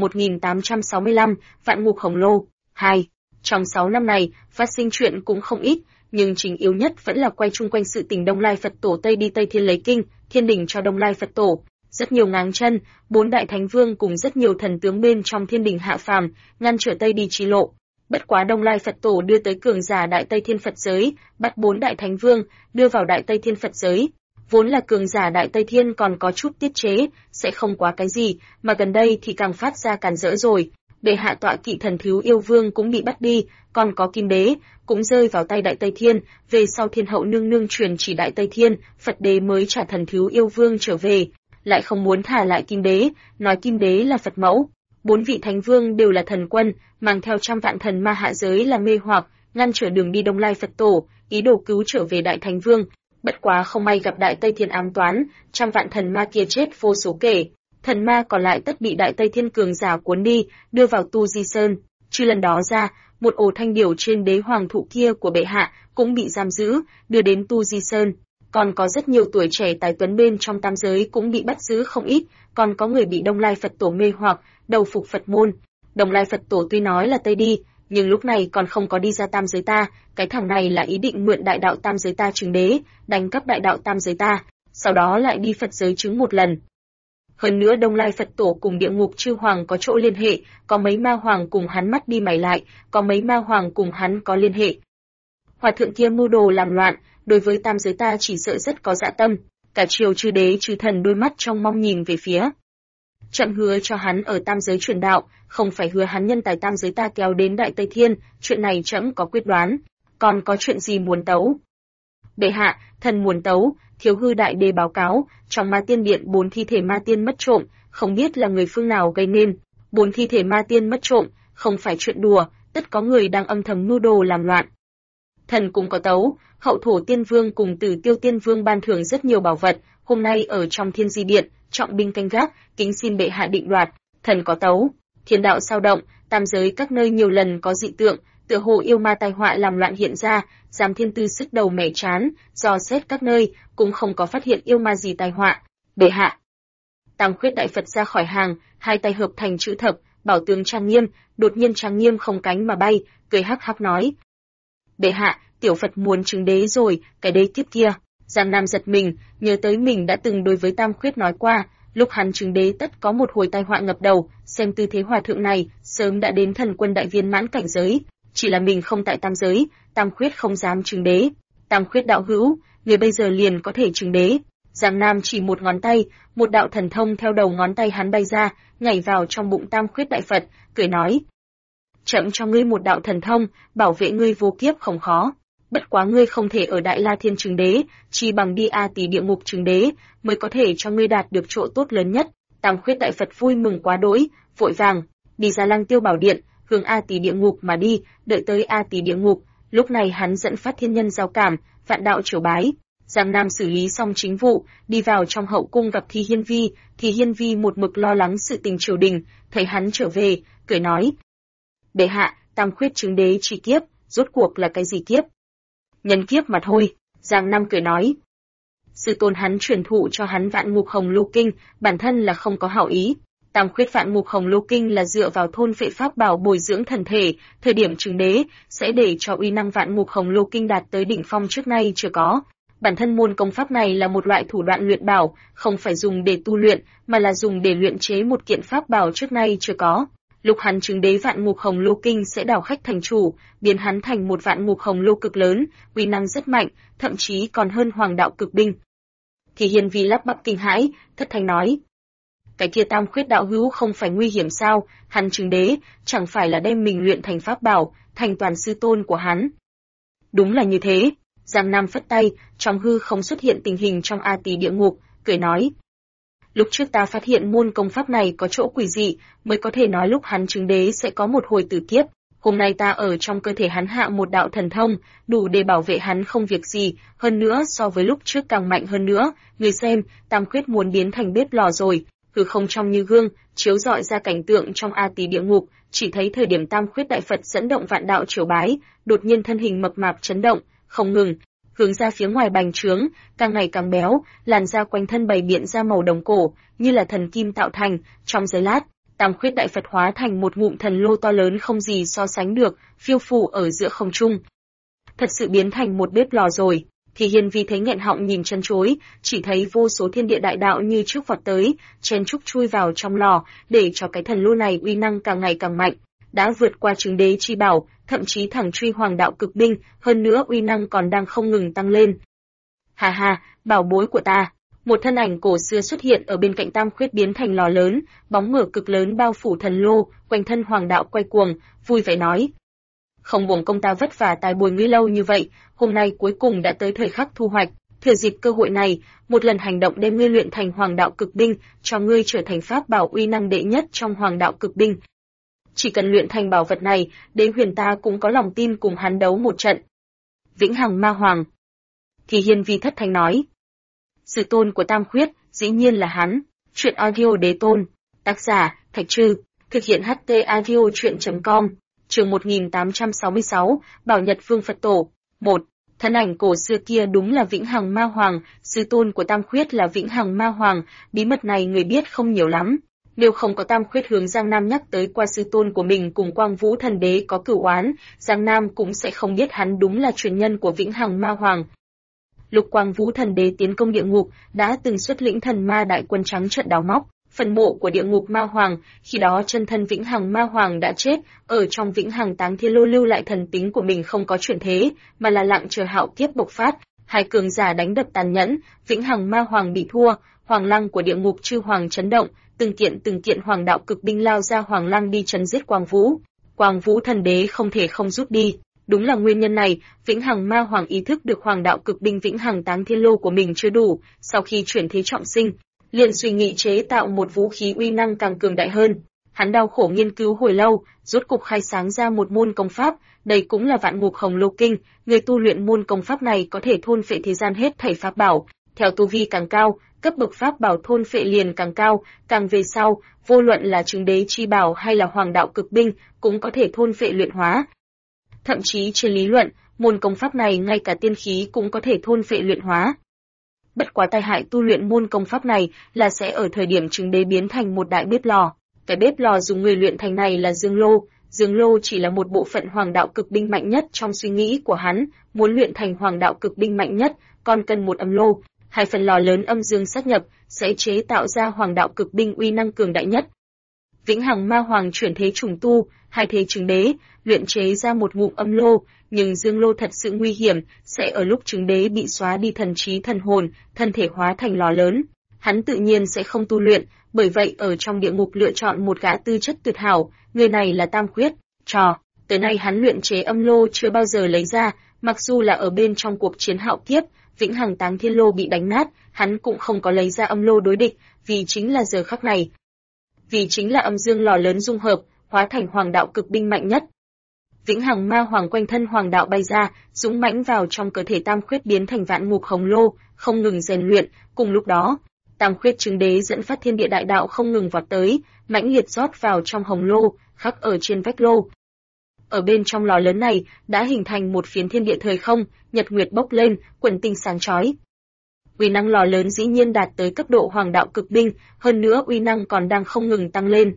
1865, Vạn Ngục Khổng Lồ, 2. Trong 6 năm này, phát sinh chuyện cũng không ít, nhưng chính yếu nhất vẫn là quay chung quanh sự tình Đông Lai Phật Tổ Tây đi Tây Thiên lấy kinh, thiên đình cho Đông Lai Phật Tổ. Rất nhiều ngáng chân, 4 đại thánh vương cùng rất nhiều thần tướng bên trong thiên đình hạ phàm, ngăn trở Tây đi chi lộ. Bất quá Đông Lai Phật Tổ đưa tới cường giả Đại Tây Thiên Phật giới, bắt 4 đại thánh vương, đưa vào Đại Tây Thiên Phật giới. Vốn là cường giả Đại Tây Thiên còn có chút tiết chế, sẽ không quá cái gì, mà gần đây thì càng phát ra càn rỡ rồi. Bệ hạ tọa kỵ thần thiếu yêu vương cũng bị bắt đi, còn có Kim Đế cũng rơi vào tay Đại Tây Thiên, về sau Thiên Hậu nương nương truyền chỉ Đại Tây Thiên, Phật Đế mới trả thần thiếu yêu vương trở về, lại không muốn thả lại Kim Đế, nói Kim Đế là Phật mẫu. 4 vị thánh vương đều là thần quân, mang theo trăm vạn thần ma hạ giới là mê hoặc, ngăn trở đường đi Đông Lai Phật Tổ, ý đồ cứu trở về Đại Thánh Vương. Bất quá không may gặp Đại Tây Thiên ám toán, trăm vạn thần ma kia chết vô số kể. Thần ma còn lại tất bị Đại Tây Thiên cường giả cuốn đi, đưa vào Tu Di Sơn. Trừ lần đó ra, một ổ thanh điểu trên đế hoàng thụ kia của bệ hạ cũng bị giam giữ, đưa đến Tu Di Sơn. Còn có rất nhiều tuổi trẻ tài tuấn bên trong tam giới cũng bị bắt giữ không ít, còn có người bị Đông Lai Phật Tổ mê hoặc, đầu phục Phật môn. Đông Lai Phật Tổ tuy nói là Tây đi, nhưng lúc này còn không có đi ra tam giới ta, cái thằng này là ý định mượn đại đạo tam giới ta chứng đế, đánh cắp đại đạo tam giới ta, sau đó lại đi Phật giới chứng một lần. Hơn nữa Đông Lai Phật Tổ cùng địa ngục chư hoàng có chỗ liên hệ, có mấy ma hoàng cùng hắn mắt đi mày lại, có mấy ma hoàng cùng hắn có liên hệ. Hòa thượng kia mưu đồ làm loạn, đối với tam giới ta chỉ sợ rất có dạ tâm, cả triều chư đế chư thần đôi mắt trong mong nhìn về phía. Chậm hứa cho hắn ở tam giới truyền đạo, không phải hứa hắn nhân tài tam giới ta kéo đến Đại Tây Thiên, chuyện này trẫm có quyết đoán, còn có chuyện gì muốn tấu? Bệ hạ, thần muốn tấu, Thiếu hư đại đế báo cáo, trong ma tiên điện 4 thi thể ma tiên mất trộm, không biết là người phương nào gây nên. 4 thi thể ma tiên mất trộm, không phải chuyện đùa, tất có người đang âm thầm mưu đồ làm loạn. Thần cũng có tấu, Hậu Thổ Tiên Vương cùng Tử Tiêu Tiên Vương ban thưởng rất nhiều bảo vật, hôm nay ở trong Thiên Di Điện, trọng binh canh gác, kính xin bệ hạ định đoạt. Thần có tấu, thiên đạo sao động, tam giới các nơi nhiều lần có dị tượng, tựa hồ yêu ma tai họa làm loạn hiện ra, Giám Thiên Tư sức đầu mẻ chán, dò xét các nơi, cũng không có phát hiện yêu ma gì tai họa. Bệ hạ. Tam Khuyết Đại Phật ra khỏi hàng, hai tay hợp thành chữ thập, bảo tướng trang nghiêm, đột nhiên trang nghiêm không cánh mà bay, cười hắc hắc nói: "Bệ hạ, tiểu Phật muốn chứng đế rồi, cái đế kiếp kia." Giang Nam giật mình, nhớ tới mình đã từng đối với Tam Khuyết nói qua, lúc hắn chứng đế tất có một hồi tai họa ngập đầu, xem tư thế hòa thượng này, sớm đã đến thần quân đại viên mãn cảnh giới, chỉ là mình không tại tam giới, Tam Khuyết không dám chứng đế. Tam Khuyết đạo hữu, người bây giờ liền có thể chứng đế. Giang Nam chỉ một ngón tay, một đạo thần thông theo đầu ngón tay hắn bay ra, nhảy vào trong bụng Tam Khuyết Đại Phật, cười nói: "Chậm cho ngươi một đạo thần thông, bảo vệ ngươi vô kiếp không khó. Bất quá ngươi không thể ở Đại La Thiên chứng đế, chỉ bằng đi A Tỳ địa ngục chứng đế, mới có thể cho ngươi đạt được chỗ tốt lớn nhất." Tam Khuyết Đại Phật vui mừng quá đỗi, vội vàng đi ra Lăng Tiêu Bảo Điện, hướng A Tỳ địa ngục mà đi, đợi tới A Tỳ địa ngục, lúc này hắn dẫn phát thiên nhân giao cảm, vạn đạo triều bái. Giang Nam xử lý xong chính vụ, đi vào trong hậu cung gặp Thi Hiên Vi, Thi Hiên Vi một mực lo lắng sự tình triều đình, thấy hắn trở về, cười nói: "Bệ hạ, Tam Khuyết chứng đế chi kiếp, rốt cuộc là cái gì kiếp?" "Nhân kiếp mà thôi." Giang Nam cười nói: "Sư tôn hắn truyền thụ cho hắn Vạn Ngục Hồng Lô Kinh, bản thân là không có hảo ý. Tam Khuyết Vạn Ngục Hồng Lô Kinh là dựa vào thôn phệ pháp bảo bồi dưỡng thần thể, thời điểm chứng đế sẽ để cho uy năng Vạn Ngục Hồng Lô Kinh đạt tới đỉnh phong trước nay chưa có. Bản thân môn công pháp này là một loại thủ đoạn luyện bảo, không phải dùng để tu luyện, mà là dùng để luyện chế một kiện pháp bảo trước nay chưa có. Lúc hắn chứng đế Vạn Ngục Hồng Lô Kinh sẽ đảo khách thành chủ, biến hắn thành một Vạn Ngục Hồng Lô cực lớn, uy năng rất mạnh, thậm chí còn hơn Hoàng đạo cực binh." Thì Hiên Vi lắp bắp kinh hãi, thất thanh nói: Cái kia Tam Khuyết đạo hữu không phải nguy hiểm sao? Hắn chứng đế, chẳng phải là đem mình luyện thành pháp bảo, thành toàn sư tôn của hắn. Đúng là như thế. Giang Nam phất tay, trong hư không xuất hiện tình hình trong A Tỳ địa ngục, cười nói. Lúc trước ta phát hiện môn công pháp này có chỗ quỷ dị, mới có thể nói lúc hắn chứng đế sẽ có một hồi tử kiếp. Hôm nay ta ở trong cơ thể hắn hạ một đạo thần thông, đủ để bảo vệ hắn không việc gì, hơn nữa so với lúc trước càng mạnh hơn nữa. Người xem, Tam Khuyết muốn biến thành bếp lò rồi. Hư không trong như gương, chiếu rọi ra cảnh tượng trong A Tỳ địa ngục, chỉ thấy thời điểm Tam Khuyết đại Phật dẫn động vạn đạo triều bái, đột nhiên thân hình mập mạp chấn động, không ngừng hướng ra phía ngoài bành trướng, càng ngày càng béo, làn da quanh thân bày biện ra màu đồng cổ, như là thần kim tạo thành. Trong giây lát, Tam Khuyết đại Phật hóa thành một ngụm thần lô to lớn không gì so sánh được, phiêu phù ở giữa không trung. Thật sự biến thành một bếp lò rồi. Thì Hiên Vi thấy nghẹn họng nhìn chân chối, chỉ thấy vô số thiên địa đại đạo như trước vọt tới, chen chúc chui vào trong lò, để cho cái thần lô này uy năng càng ngày càng mạnh, đã vượt qua chứng đế chi bảo, thậm chí thẳng truy hoàng đạo cực binh, hơn nữa uy năng còn đang không ngừng tăng lên. Hà hà, bảo bối của ta! Một thân ảnh cổ xưa xuất hiện ở bên cạnh Tam Khuyết biến thành lò lớn, bóng mờ cực lớn bao phủ thần lô, quanh thân hoàng đạo quay cuồng, vui vẻ nói. Không buồn công ta vất vả tài bồi ngươi lâu như vậy, hôm nay cuối cùng đã tới thời khắc thu hoạch, thừa dịp cơ hội này, một lần hành động đem ngươi luyện thành hoàng đạo cực binh, cho ngươi trở thành pháp bảo uy năng đệ nhất trong hoàng đạo cực binh. Chỉ cần luyện thành bảo vật này, Đế Huyền ta cũng có lòng tin cùng hắn đấu một trận. Vĩnh Hằng Ma Hoàng. Thì Hiên Vi thất thanh nói. Sư tôn của Tam Khuyết, dĩ nhiên là hắn. Truyện audio đế tôn. Tác giả, Thạch Trư. Thực hiện HT audio truyện.com. Chương 1866, Bảo Nhật Vương Phật Tổ. 1. Thân ảnh cổ xưa kia đúng là Vĩnh Hằng Ma Hoàng, sư tôn của Tam Khuyết là Vĩnh Hằng Ma Hoàng, bí mật này người biết không nhiều lắm. Nếu không có Tam Khuyết hướng Giang Nam nhắc tới qua sư tôn của mình cùng Quang Vũ Thần Đế có cửu oán, Giang Nam cũng sẽ không biết hắn đúng là truyền nhân của Vĩnh Hằng Ma Hoàng. Lúc Quang Vũ Thần Đế tiến công địa ngục, đã từng xuất lĩnh thần ma đại quân trắng trận đào móc phần mộ của địa ngục Ma Hoàng, khi đó chân thân Vĩnh Hằng Ma Hoàng đã chết, ở trong Vĩnh Hằng Táng Thiên Lô lưu lại thần tính của mình không có chuyển thế, mà là lặng chờ hạo kiếp bộc phát, hai cường giả đánh đập tàn nhẫn, Vĩnh Hằng Ma Hoàng bị thua, hoàng lăng của địa ngục chư hoàng chấn động, từng kiện hoàng đạo cực binh lao ra hoàng lăng đi trấn giết Quang Vũ. Quang Vũ Thần Đế không thể không rút đi. Đúng là nguyên nhân này, Vĩnh Hằng Ma Hoàng ý thức được hoàng đạo cực binh Vĩnh Hằng Táng Thiên Lô của mình chưa đủ, sau khi chuyển thế trọng sinh, liền suy nghĩ chế tạo một vũ khí uy năng càng cường đại hơn. Hắn đau khổ nghiên cứu hồi lâu, rốt cục khai sáng ra một môn công pháp, đây cũng là Vạn Ngục Hồng Lô Kinh, người tu luyện môn công pháp này có thể thôn phệ thế gian hết thảy pháp bảo, theo tu vi càng cao, cấp bậc pháp bảo thôn phệ liền càng cao, càng về sau, vô luận là chứng đế chi bảo hay là hoàng đạo cực binh, cũng có thể thôn phệ luyện hóa. Thậm chí trên lý luận, môn công pháp này ngay cả tiên khí cũng có thể thôn phệ luyện hóa. Bất quá tai hại tu luyện môn công pháp này là sẽ ở thời điểm chứng đế biến thành một đại bếp lò. Cái bếp lò dùng người luyện thành này là Dương Lô. Dương Lô chỉ là một bộ phận hoàng đạo cực binh mạnh nhất trong suy nghĩ của hắn, muốn luyện thành hoàng đạo cực binh mạnh nhất, còn cần một âm lô. Hai phần lò lớn âm dương sát nhập sẽ chế tạo ra hoàng đạo cực binh uy năng cường đại nhất. Vĩnh Hằng Ma Hoàng chuyển thế trùng tu, hai thế chứng đế, luyện chế ra một ngụm âm lô, nhưng dương lô thật sự nguy hiểm, sẽ ở lúc chứng đế bị xóa đi thần trí thần hồn, thân thể hóa thành lò lớn. Hắn tự nhiên sẽ không tu luyện, bởi vậy ở trong địa ngục lựa chọn một gã tư chất tuyệt hảo, người này là Tam Khuyết. Tới nay hắn luyện chế âm lô chưa bao giờ lấy ra, mặc dù là ở bên trong cuộc chiến hạo kiếp, Vĩnh Hằng Táng Thiên Lô bị đánh nát, hắn cũng không có lấy ra âm lô đối địch, vì chính là giờ khắc này. Vì chính là âm dương lò lớn dung hợp, hóa thành hoàng đạo cực binh mạnh nhất. Vĩnh Hằng Ma Hoàng quanh thân hoàng đạo bay ra, dũng mãnh vào trong cơ thể Tam Khuyết biến thành Vạn Ngục Hồng Lô, không ngừng rèn luyện. Cùng lúc đó, Tam Khuyết chứng đế dẫn phát thiên địa đại đạo không ngừng vọt tới, mãnh liệt rót vào trong hồng lô, khắc ở trên vách lô. Ở bên trong lò lớn này đã hình thành một phiến thiên địa thời không, nhật nguyệt bốc lên, quần tinh sáng chói. Uy năng lò lớn dĩ nhiên đạt tới cấp độ hoàng đạo cực binh, hơn nữa uy năng còn đang không ngừng tăng lên.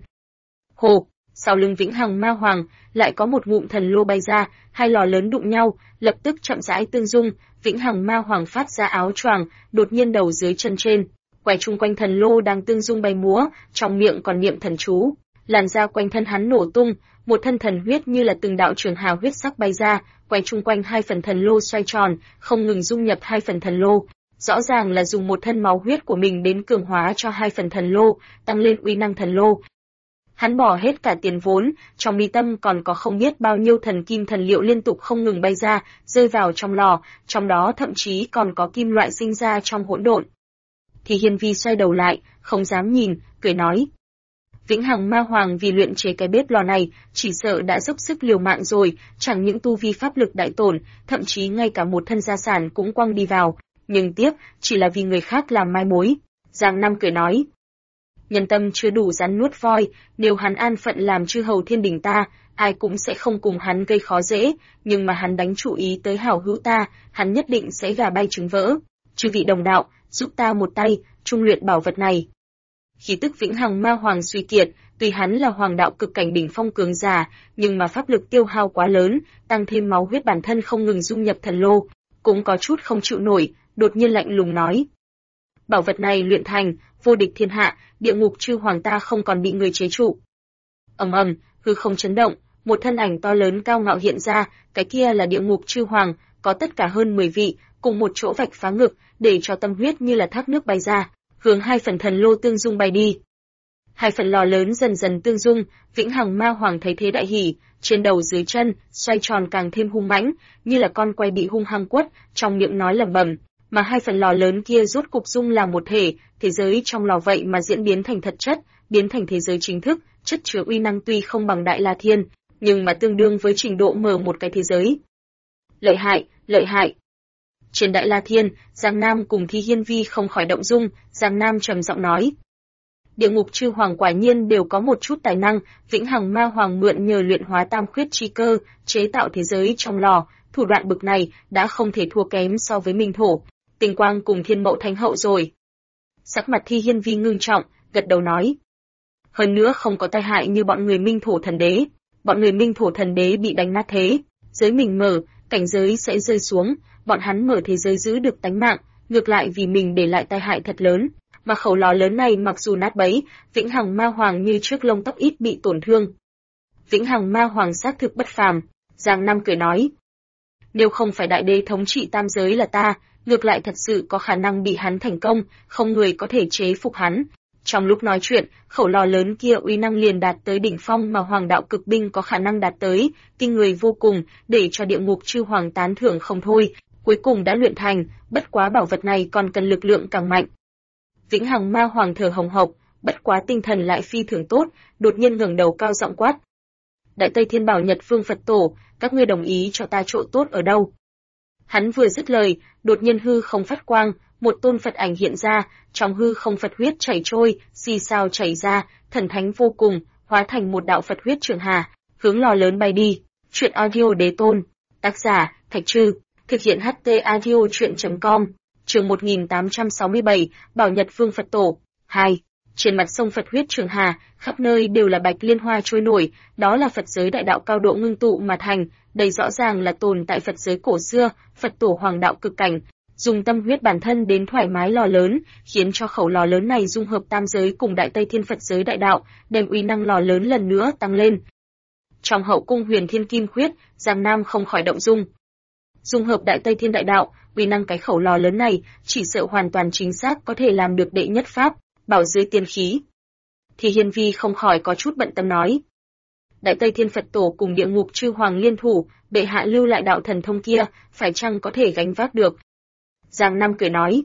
Hồ, sau lưng Vĩnh Hằng Ma Hoàng lại có một ngụm thần lô bay ra, hai lò lớn đụng nhau, lập tức chậm rãi tương dung. Vĩnh Hằng Ma Hoàng phát ra áo choàng, đột nhiên đầu dưới chân trên, quay chung quanh thần lô đang tương dung bay múa, trong miệng còn niệm thần chú, làn da quanh thân hắn nổ tung, một thân thần huyết như là từng đạo trường hào huyết sắc bay ra, quay chung quanh hai phần thần lô xoay tròn, không ngừng dung nhập hai phần thần lô. rõ ràng là dùng một thân máu huyết của mình đến cường hóa cho 2 phần thần lô, tăng lên uy năng thần lô. Hắn bỏ hết cả tiền vốn, trong mi tâm còn có không biết bao nhiêu thần kim thần liệu liên tục không ngừng bay ra, rơi vào trong lò, trong đó thậm chí còn có kim loại sinh ra trong hỗn độn. Thì Hiên Vi xoay đầu lại, không dám nhìn, cười nói: Vĩnh Hằng Ma Hoàng vì luyện chế cái bếp lò này, chỉ sợ đã dốc sức liều mạng rồi, chẳng những tu vi pháp lực đại tổn, thậm chí ngay cả một thân gia sản cũng quăng đi vào, nhưng tiếc, chỉ là vì người khác làm mai mối. Giang Nam cười nói: Nhân tâm chưa đủ rắn nuốt voi, nếu hắn an phận làm chư hầu thiên đình ta, ai cũng sẽ không cùng hắn gây khó dễ, nhưng mà hắn đánh chủ ý tới hảo hữu ta, hắn nhất định sẽ gà bay trứng vỡ. Chư vị đồng đạo, giúp ta một tay, trung luyện bảo vật này. Khí tức Vĩnh Hằng Ma Hoàng suy kiệt, tuy hắn là hoàng đạo cực cảnh đỉnh phong cường giả, nhưng mà pháp lực tiêu hao quá lớn, tăng thêm máu huyết bản thân không ngừng dung nhập thần lô, cũng có chút không chịu nổi, đột nhiên lạnh lùng nói: Bảo vật này luyện thành, vô địch thiên hạ, địa ngục chư hoàng ta không còn bị người chế trụ. Ầm ầm, hư không chấn động, một thân ảnh to lớn cao ngạo hiện ra, cái kia là địa ngục chư hoàng, có tất cả hơn 10 vị, cùng một chỗ vạch phá ngực, để cho tâm huyết như là thác nước bay ra, hướng 2 phần thần lô tương dung bay đi. 2 phần lò lớn dần dần tương dung, Vĩnh Hằng Ma Hoàng thấy thế đại hỉ, trên đầu dưới chân xoay tròn càng thêm hung mãnh, như là con quay bị hung hăng quất, trong miệng nói lẩm bẩm, mà 2 phần lò lớn kia rốt cục dung làm một thể, thế giới trong lò vậy mà diễn biến thành thật chất, biến thành thế giới chính thức, chất chứa uy năng tuy không bằng Đại La Thiên, nhưng mà tương đương với trình độ mở một cái thế giới. Lợi hại, lợi hại. Trên Đại La Thiên, Giang Nam cùng Thi Hiên Vi không khỏi động dung, Giang Nam trầm giọng nói: Địa ngục chư hoàng quả nhiên đều có một chút tài năng, Vĩnh Hằng Ma Hoàng mượn nhờ luyện hóa tam khuyết chi cơ, chế tạo thế giới trong lò, thủ đoạn bực này đã không thể thua kém so với Minh Thổ, Tình Quang cùng Thiên Mậu Thánh Hậu rồi. Sắc mặt Thi Hiên Vi ngưng trọng, gật đầu nói: Hơn nữa không có tai hại như bọn người Minh Thổ Thần Đế, bọn người Minh Thổ Thần Đế bị đánh nát thế, giới mình mở, cảnh giới sẽ rơi xuống, bọn hắn mở thế giới giữ được tánh mạng, ngược lại vì mình để lại tai hại thật lớn. Mà khẩu lò lớn này mặc dù nát bấy, Vĩnh Hằng Ma Hoàng như trước lông tóc ít bị tổn thương. Vĩnh Hằng Ma Hoàng xác thực bất phàm, Giang Nam cười nói: Nếu không phải đại đế thống trị tam giới là ta, ngược lại thật sự có khả năng bị hắn thành công, không người có thể chế phục hắn. Trong lúc nói chuyện, khẩu lò lớn kia uy năng liền đạt tới đỉnh phong mà hoàng đạo cực binh có khả năng đạt tới, kinh người vô cùng, để cho địa ngục chư hoàng tán thưởng không thôi, cuối cùng đã luyện thành, bất quá bảo vật này còn cần lực lượng càng mạnh. Vĩnh Hằng Ma Hoàng thở hồng hộc, bất quá tinh thần lại phi thường tốt, đột nhiên ngẩng đầu cao giọng quát: Đại Tây Thiên Bảo Nhật Vương Phật Tổ, các ngươi đồng ý cho ta chỗ tốt ở đâu? Hắn vừa dứt lời, đột nhiên hư không phát quang, một tôn Phật ảnh hiện ra, trong hư không Phật huyết chảy trôi, xì xào chảy ra, thần thánh vô cùng, hóa thành một đạo Phật huyết trường hà, hướng lò lớn bay đi. Truyện audio Đế Tôn, tác giả Thạch Trư, thực hiện HT audio truyện.com. Chương 1867, Bảo Nhật Vương Phật Tổ 2. Trên mặt sông Phật huyết trường hà, khắp nơi đều là bạch liên hoa trôi nổi, đó là Phật giới đại đạo cao độ ngưng tụ mà thành, đây rõ ràng là tồn tại Phật giới cổ xưa, Phật tổ hoàng đạo cực cảnh, dùng tâm huyết bản thân đến thoải mái lò lớn, khiến cho khẩu lò lớn này dung hợp tam giới cùng Đại Tây Thiên Phật giới đại đạo, đem uy năng lò lớn lần nữa tăng lên. Trong hậu cung Huyền Thiên Kim Khuyết, Giang Nam không khỏi động dung. Dung hợp Đại Tây Thiên đại đạo, uy năng cái khẩu lò lớn này, chỉ sợ hoàn toàn chính xác có thể làm được đệ nhất pháp, bảo dưới tiên khí. Thì Hiên Vi không khỏi có chút bận tâm nói: Đại Tây Thiên Phật Tổ cùng địa ngục chư hoàng liên thủ, bệ hạ lưu lại đạo thần thông kia, phải chăng có thể gánh vác được? Giang Nam cười nói: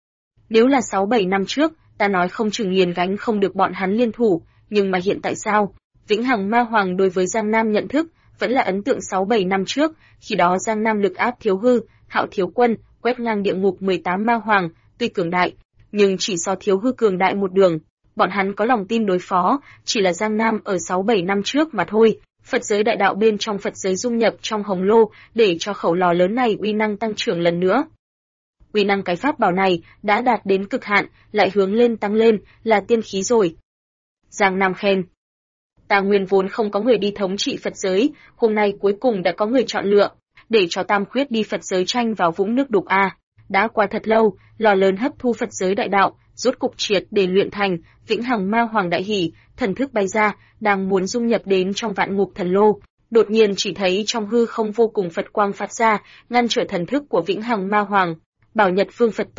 Nếu là 6-7 năm trước, ta nói không chừng liền gánh không được bọn hắn liên thủ, nhưng mà hiện tại sao? Vĩnh Hằng Ma Hoàng đối với Giang Nam nhận thức, vẫn là ấn tượng 6-7 năm trước, khi đó Giang Nam lực áp Thiếu Hư, Hạo Thiếu Quân, quét ngang địa ngục 18 ma hoàng, tuy cường đại, nhưng chỉ so Thiếu Hư cường đại một đường, bọn hắn có lòng tin đối phó, chỉ là Giang Nam ở 6-7 năm trước mà thôi. Phật giới đại đạo bên trong Phật giới dung nhập trong hồng lô, để cho khẩu lò lớn này uy năng tăng trưởng lần nữa. Uy năng cái pháp bảo này đã đạt đến cực hạn, lại hướng lên tăng lên, là tiên khí rồi. Giang Nam khen: Ta nguyên vốn không có người đi thống trị Phật giới, hôm nay cuối cùng đã có người chọn lựa, để cho Tam Khuyết đi Phật giới tranh vào vũng nước đục a. Đã qua thật lâu, lò lớn hấp thu Phật giới đại đạo, rốt cục triệt để luyện thành, Vĩnh Hằng Ma Hoàng đại hỉ, thần thức bay ra, đang muốn dung nhập đến trong vạn ngục thần lô. Đột nhiên chỉ thấy trong hư không vô cùng Phật quang phát ra, ngăn trở thần thức của Vĩnh Hằng Ma Hoàng. Bảo Nhật Vương Phật Tổ,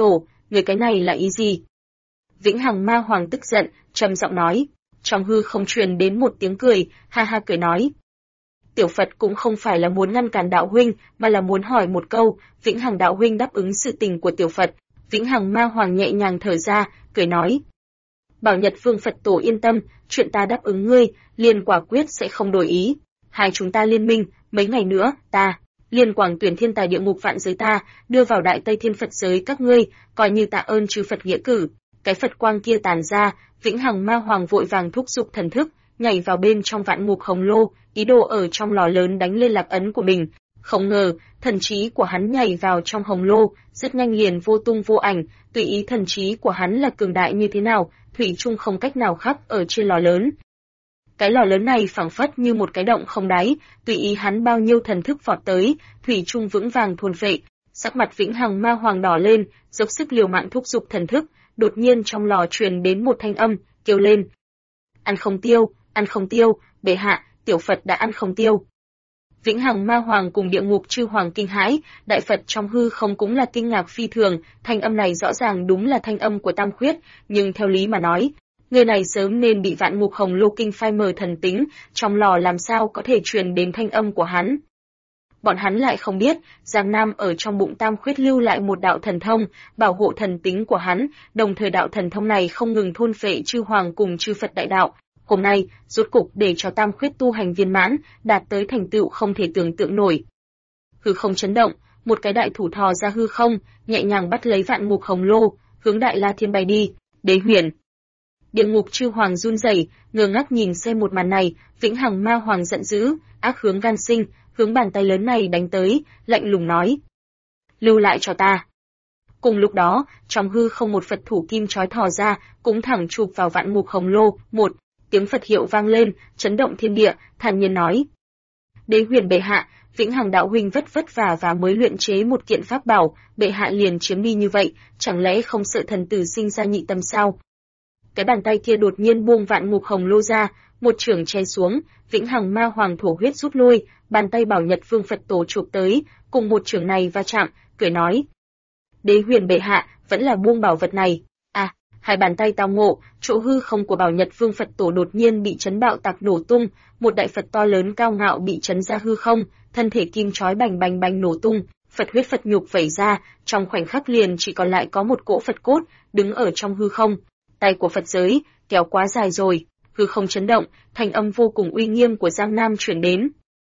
người cái này là ý gì? Vĩnh Hằng Ma Hoàng tức giận, trầm giọng nói. Trong hư không truyền đến một tiếng cười, ha ha cười nói. Tiểu Phật cũng không phải là muốn ngăn cản đạo huynh, mà là muốn hỏi một câu, Vĩnh Hằng đạo huynh đáp ứng sự tình của Tiểu Phật. Vĩnh Hằng Ma Hoàng nhẹ nhàng thở ra, cười nói. Bảo Nhật Vương Phật Tổ yên tâm, chuyện ta đáp ứng ngươi, liền quả quyết sẽ không đổi ý. Hai chúng ta liên minh, mấy ngày nữa, ta, liên quảng tuyển thiên tài địa ngục vạn giới ta, đưa vào đại Tây Thiên Phật giới các ngươi, coi như tạ ơn chư Phật nghĩa cử. Cái Phật quang kia tàn ra, Vĩnh Hằng Ma Hoàng vội vàng thúc giục thần thức, nhảy vào bên trong vạn ngục hồng lô, ý đồ ở trong lò lớn đánh lên lạc ấn của mình. Không ngờ, thần trí của hắn nhảy vào trong hồng lô, rất nhanh liền vô tung vô ảnh, tùy ý thần trí của hắn là cường đại như thế nào, thủy chung không cách nào khắc ở trên lò lớn. Cái lò lớn này phảng phất như một cái động không đáy, tùy ý hắn bao nhiêu thần thức vọt tới, thủy chung vững vàng thôn phệ. Sắc mặt Vĩnh Hằng Ma Hoàng đỏ lên, dốc sức liều mạng thúc giục thần thức, đột nhiên trong lò truyền đến một thanh âm, kêu lên. Ăn không tiêu, bệ hạ, tiểu Phật đã ăn không tiêu. Vĩnh Hằng Ma Hoàng cùng địa ngục chư hoàng kinh hãi, đại Phật trong hư không cũng là kinh ngạc phi thường, thanh âm này rõ ràng đúng là thanh âm của Tam Khuyết, nhưng theo lý mà nói, người này sớm nên bị vạn ngục hồng lô kinh phai mờ thần tính, trong lò làm sao có thể truyền đến thanh âm của hắn. Bọn hắn lại không biết, Giang Nam ở trong bụng Tam Khuyết lưu lại một đạo thần thông, bảo hộ thần tính của hắn, đồng thời đạo thần thông này không ngừng thôn phệ chư hoàng cùng chư Phật đại đạo. Hôm nay, rốt cục để cho Tam Khuyết tu hành viên mãn, đạt tới thành tựu không thể tưởng tượng nổi. Hư không chấn động, một cái đại thủ thò ra hư không, nhẹ nhàng bắt lấy vạn ngục hồng lô, hướng Đại La Thiên bay đi. Đế Huyền. Địa ngục chư hoàng run rẩy, ngơ ngác nhìn xem một màn này, Vĩnh Hằng Ma Hoàng giận dữ, ác hướng gan sinh, hướng bàn tay lớn này đánh tới, lạnh lùng nói: "Lưu lại cho ta." Cùng lúc đó, trong hư không một Phật thủ kim chói thò ra, cũng thẳng chụp vào vạn ngục hồng lô. Một tiếng Phật hiệu vang lên, chấn động thiên địa, thản nhiên nói: "Đế Huyền bệ hạ, Vĩnh Hằng đạo huynh vất vả và mới luyện chế một kiện pháp bảo, bệ hạ liền chiếm đi như vậy, chẳng lẽ không sợ thần tử sinh ra nhị tâm sao?" Cái bàn tay kia đột nhiên buông vạn ngục hồng lô ra, một chưởng che xuống, Vĩnh Hằng Ma Hoàng thổ huyết rút lui, bàn tay Bảo Nhật Vương Phật Tổ chụp tới, cùng một chưởng này va chạm, cười nói: "Đế Huyền bệ hạ, vẫn là buông bảo vật này." À, hai bàn tay tao ngộ, chỗ hư không của Bảo Nhật Vương Phật Tổ đột nhiên bị chấn bạo tạc nổ tung, một đại Phật to lớn cao ngạo bị chấn ra hư không, thân thể kim chói bành bành bành nổ tung, Phật huyết Phật nhục vẩy ra, trong khoảnh khắc liền chỉ còn lại có một cỗ Phật cốt đứng ở trong hư không. Tay của Phật giới kéo quá dài rồi, hư không chấn động, thanh âm vô cùng uy nghiêm của Giang Nam truyền đến.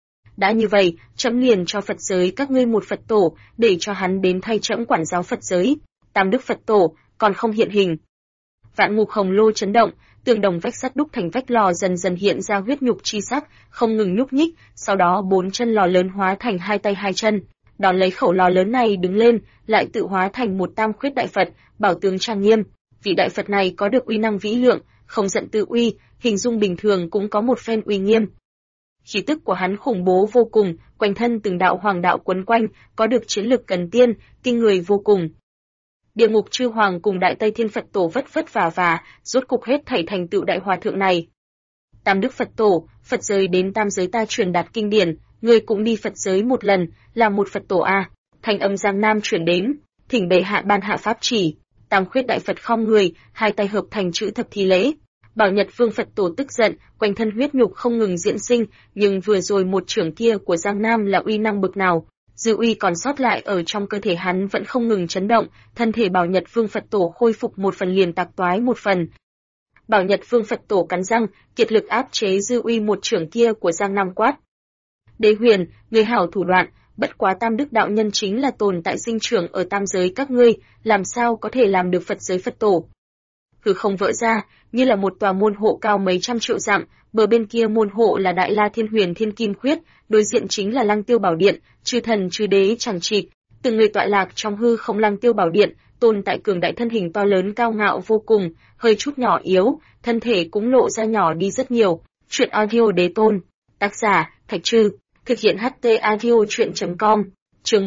Đã như vậy, trẫm liền cho Phật giới các ngươi một Phật tổ, để cho hắn đến thay trẫm quản giáo Phật giới. Tam đức Phật tổ còn không hiện hình. Vạn ngục hồng lô chấn động, tường đồng vách sắt đúc thành vách lò dần dần hiện ra huyết nhục chi sắc, không ngừng nhúc nhích, sau đó bốn chân lò lớn hóa thành hai tay hai chân, đón lấy khẩu lò lớn này đứng lên, lại tự hóa thành một Tam Khuyết đại Phật, bảo tướng trang nghiêm. Vị đại Phật này có được uy năng vĩ lượng, không giận tự uy, hình dung bình thường cũng có một phen uy nghiêm. Khí tức của hắn khủng bố vô cùng, quanh thân từng đạo hoàng đạo quấn quanh, có được chiến lực cần tiên, kinh người vô cùng. Địa ngục chư hoàng cùng đại Tây Thiên Phật Tổ vất vả, rốt cục hết thảy thành tựu đại hòa thượng này. Tam đức Phật Tổ, Phật giới đến tam giới ta truyền đạt kinh điển, ngươi cũng đi Phật giới một lần, làm một Phật Tổ a. Thanh âm Giang Nam truyền đến, thỉnh bệ hạ ban hạ pháp chỉ. Tam Khuyết đại Phật khom người, hai tay hợp thành chữ thập thi lễ. Bảo Nhật Vương Phật Tổ tức giận, quanh thân huyết nhục không ngừng diễn sinh, nhưng vừa rồi một chưởng kia của Giang Nam là uy năng bực nào, dư uy còn sót lại ở trong cơ thể hắn vẫn không ngừng chấn động, thân thể Bảo Nhật Vương Phật Tổ khôi phục một phần liền tạc toái một phần. Bảo Nhật Vương Phật Tổ cắn răng, kiệt lực áp chế dư uy một chưởng kia của Giang Nam quát: "Đế Huyền, người hảo thủ đoạn, bất quá Tam đức đạo nhân chính là tồn tại sinh trưởng ở tam giới các ngươi, làm sao có thể làm được Phật giới Phật Tổ?" Hư không vỡ ra, như là một tòa môn hộ cao mấy trăm triệu dặm, bờ bên kia môn hộ là Đại La Thiên Huyền Thiên Kim Khuyết, đối diện chính là Lăng Tiêu Bảo Điện, chư thần chư đế chẳng chịt, từng người tọa lạc trong hư không Lăng Tiêu Bảo Điện, tồn tại cường đại thân hình to lớn cao ngạo vô cùng, hơi chút nhỏ yếu, thân thể cũng lộ ra nhỏ đi rất nhiều. Truyện audio đế tôn, tác giả Thạch Trư, thực hiện HT audio truyện.com, chương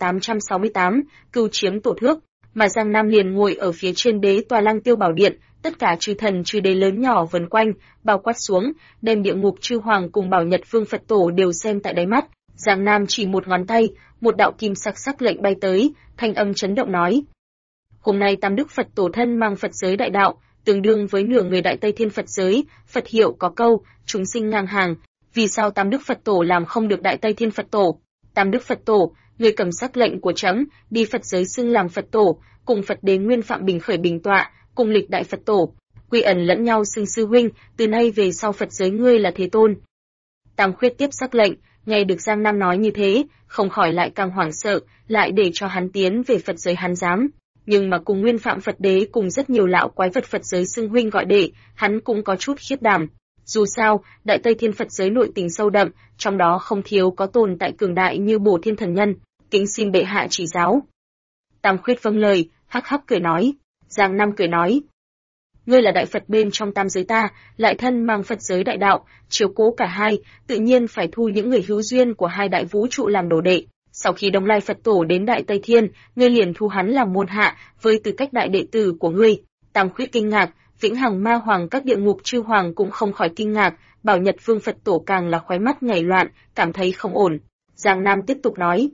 1868, cưu chiếm tổ thước. Mà Giang Nam liền ngồi ở phía trên đế tòa Lăng Tiêu Bảo Điện, tất cả chư thần chư đế lớn nhỏ vần quanh, bao quát xuống, đem địa ngục chư hoàng cùng Bảo Nhật Vương Phật Tổ đều xem tại đáy mắt. Giang Nam chỉ một ngón tay, một đạo kim sắc sắc lệnh bay tới, thanh âm chấn động nói: Hôm nay Tam Đức Phật Tổ thân mang Phật giới đại đạo, tương đương với nửa người Đại Tây Thiên Phật giới. Phật hiệu có câu, chúng sinh ngang hàng. Vì sao Tam Đức Phật Tổ làm không được Đại Tây Thiên Phật Tổ? Tam Đức Phật Tổ, người cầm sắc lệnh của trẫm, đi Phật giới xưng làm Phật Tổ, cùng Phật Đế Nguyên Phạm Bình khởi bình tọa, cùng lịch Đại Phật Tổ, quy ẩn lẫn nhau xưng sư huynh, từ nay về sau Phật giới ngươi là Thế Tôn. Tam Khuyết tiếp sắc lệnh, nghe được Giang Nam nói như thế, không khỏi lại càng hoảng sợ, lại để cho hắn tiến về Phật giới hắn dám. Nhưng mà cùng Nguyên Phạm Phật Đế cùng rất nhiều lão quái vật Phật giới xưng huynh gọi đệ, hắn cũng có chút khiếp đảm. Dù sao, Đại Tây Thiên Phật giới nội tình sâu đậm, trong đó không thiếu có tồn tại cường đại như Bổ Thiên Thần Nhân, kính xin bệ hạ chỉ giáo. Tam Khuyết vâng lời, hắc hắc cười nói. Giang Nam cười nói, ngươi là đại Phật bên trong tam giới ta, lại thân mang Phật giới đại đạo, chiếu cố cả hai, tự nhiên phải thu những người hữu duyên của hai đại vũ trụ làm đồ đệ. Sau khi Đông Lai Phật Tổ đến Đại Tây Thiên, ngươi liền thu hắn làm môn hạ, với tư cách đại đệ tử của ngươi. Tam Khuyết kinh ngạc, Vĩnh Hằng Ma Hoàng các địa ngục chư hoàng cũng không khỏi kinh ngạc, Bảo Nhật Vương Phật Tổ càng là khóe mắt nhảy loạn, cảm thấy không ổn. Giang Nam tiếp tục nói,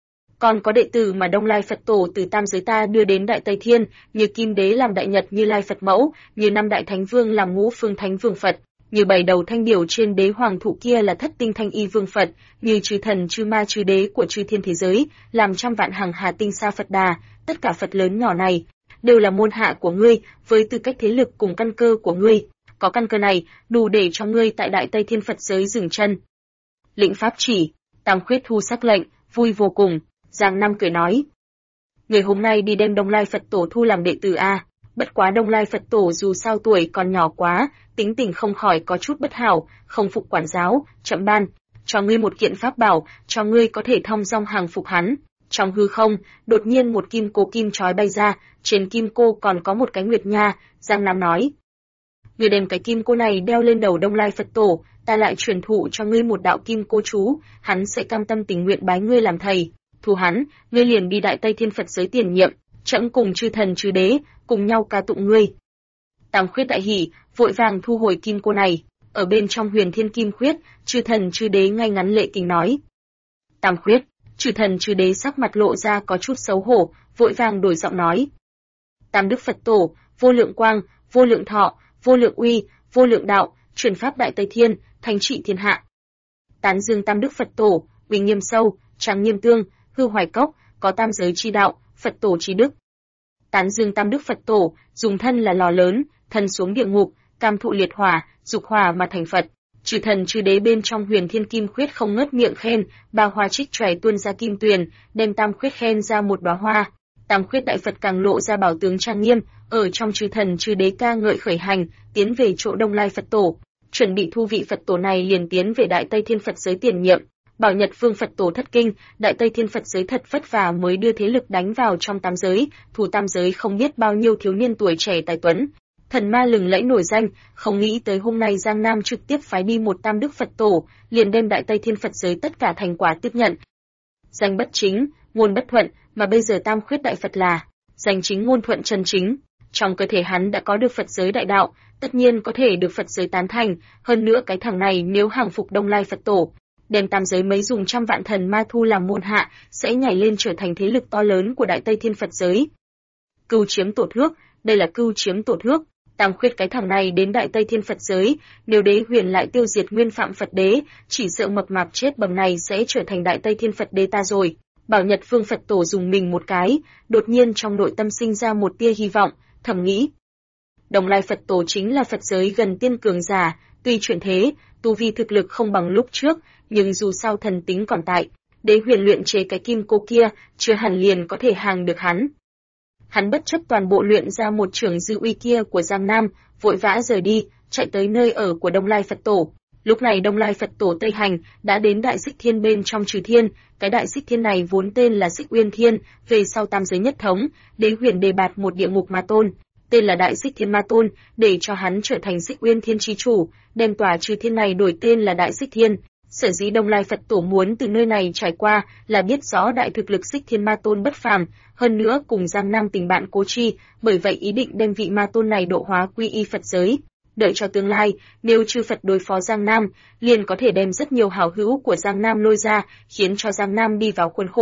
còn có đệ tử mà Đông Lai Phật Tổ từ tam giới ta đưa đến Đại Tây Thiên, như Kim Đế làm Đại Nhật Như Lai Phật Mẫu, như năm Đại Thánh Vương làm Ngũ Phương Thánh Vương Phật, như bảy đầu thanh điểu trên đế hoàng thụ kia là Thất Tinh Thanh Y Vương Phật, như chư thần chư ma chư đế của chư thiên thế giới, làm trăm vạn hằng hà tinh sa Phật Đà, tất cả Phật lớn nhỏ này đều là môn hạ của ngươi, với tư cách thế lực cùng căn cơ của ngươi. Có căn cơ này, đủ để cho ngươi tại Đại Tây Thiên Phật giới dừng chân. Lĩnh pháp chỉ, Tam Khuyết thu sắc lệnh, vui vô cùng. Giang Nam cười nói, người hôm nay đi đem Đông Lai Phật Tổ thu làm đệ tử a. Bất quá Đông Lai Phật Tổ dù sao tuổi còn nhỏ quá, tính tình không khỏi có chút bất hảo, không phục quản giáo, chậm ban, cho ngươi một kiện pháp bảo, cho ngươi có thể thong dong hàng phục hắn. Trong hư không, đột nhiên một kim cô kim chói bay ra, trên kim cô còn có một cái nguyệt nha. Giang Nam nói, ngươi đem cái kim cô này đeo lên đầu Đông Lai Phật Tổ, ta lại truyền thụ cho ngươi một đạo kim cô chú, hắn sẽ cam tâm tình nguyện bái ngươi làm thầy. Thu hắn, ngươi liền đi Đại Tây Thiên Phật giới tiền nhiệm, trẫm cùng chư thần chư đế cùng nhau ca tụng ngươi. Tam Khuyết đại hỉ, vội vàng thu hồi kim cô này. Ở bên trong Huyền Thiên Kim Khuyết, chư thần chư đế ngay ngắn lễ kính nói. Tam Khuyết, chư thần chư đế sắc mặt lộ ra có chút xấu hổ, vội vàng đổi giọng nói. Tam Đức Phật Tổ, vô lượng quang, vô lượng thọ, vô lượng uy, vô lượng đạo, truyền pháp Đại Tây Thiên, thánh trị thiên hạ. Tán dương Tam Đức Phật Tổ, uy nghiêm sâu, trang nghiêm tương, hư hoài cốc, có tam giới chi đạo, Phật Tổ chi đức. Tán dương Tam Đức Phật Tổ, dùng thân là lò lớn, thân xuống địa ngục, cam thụ liệt hỏa, dục hỏa mà thành Phật. Chư thần chư đế bên trong Huyền Thiên Kim Khuyết không ngớt miệng khen, ba hoa trích chòe tuôn ra kim tuyền, đem Tam Khuyết khen ra một đóa hoa. Tam Khuyết đại Phật càng lộ ra bảo tướng trang nghiêm, ở trong chư thần chư đế ca ngợi khởi hành, tiến về chỗ Đông Lai Phật Tổ, chuẩn bị thu vị Phật Tổ này liền tiến về Đại Tây Thiên Phật giới tiền nhiệm. Bảo Nhật Vương Phật Tổ thất kinh, Đại Tây Thiên Phật giới thật vất vả mới đưa thế lực đánh vào trong tam giới, thủ tam giới không biết bao nhiêu thiếu niên tuổi trẻ tài tuấn, thần ma lừng lẫy nổi danh, không nghĩ tới hôm nay Giang Nam trực tiếp phái đi một Tam Đức Phật Tổ, liền đem Đại Tây Thiên Phật giới tất cả thành quả tiếp nhận. Danh bất chính, ngôn bất thuận, mà bây giờ Tam Khuyết đại Phật là danh chính ngôn thuận chân chính. Trong cơ thể hắn đã có được Phật giới đại đạo, tất nhiên có thể được Phật giới tán thành, hơn nữa cái thằng này nếu hàng phục Đông Lai Phật Tổ, đem tam giới mấy dùng trăm vạn thần ma thu làm môn hạ, sẽ nhảy lên trở thành thế lực to lớn của Đại Tây Thiên Phật giới. Cưu chiếm tổ thước, đây là cưu chiếm tổ thước. Tam Khuyết cái thằng này đến Đại Tây Thiên Phật giới, nếu Đế Huyền lại tiêu diệt Nguyên Phạm Phật Đế, chỉ sợ mập mạp chết bầm này sẽ trở thành Đại Tây Thiên Phật Đế ta rồi. Bảo Nhật Vương Phật Tổ dùng mình một cái, đột nhiên trong nội tâm sinh ra một tia hy vọng, thầm nghĩ. Đông Lai Phật Tổ chính là Phật giới gần tiên cường giả, tuy chuyển thế, tu vi thực lực không bằng lúc trước, nhưng dù sao thần tính còn tại, Đế Huyền luyện chế cái kim cô kia, chưa hẳn liền có thể hàng được hắn. Hắn bất chấp toàn bộ luyện ra một trưởng dư uy kia của Giang Nam, vội vã rời đi, chạy tới nơi ở của Đông Lai Phật Tổ. Lúc này Đông Lai Phật Tổ Tây Hành đã đến Đại Xích Thiên bên trong Trừ Thiên, cái Đại Xích Thiên này vốn tên là Xích Uyên Thiên, về sau tam giới nhất thống, Đế Huyền đề bạt một địa ngục ma tôn, tên là Đại Xích Thiên Ma Tôn, để cho hắn trở thành Xích Uyên Thiên chi chủ, đem tòa Trừ Thiên này đổi tên là Đại Xích Thiên. Sở dĩ Đông Lai Phật Tổ muốn từ nơi này trải qua là biết rõ đại thực lực Xích Thiên Ma Tôn bất phàm, hơn nữa cùng Giang Nam tình bạn cố chi, bởi vậy ý định đem vị Ma Tôn này độ hóa quy y Phật giới. Đợi cho tương lai, nếu chư Phật đối phó Giang Nam, liền có thể đem rất nhiều hảo hữu của Giang Nam lôi ra, khiến cho Giang Nam đi vào khuôn khổ.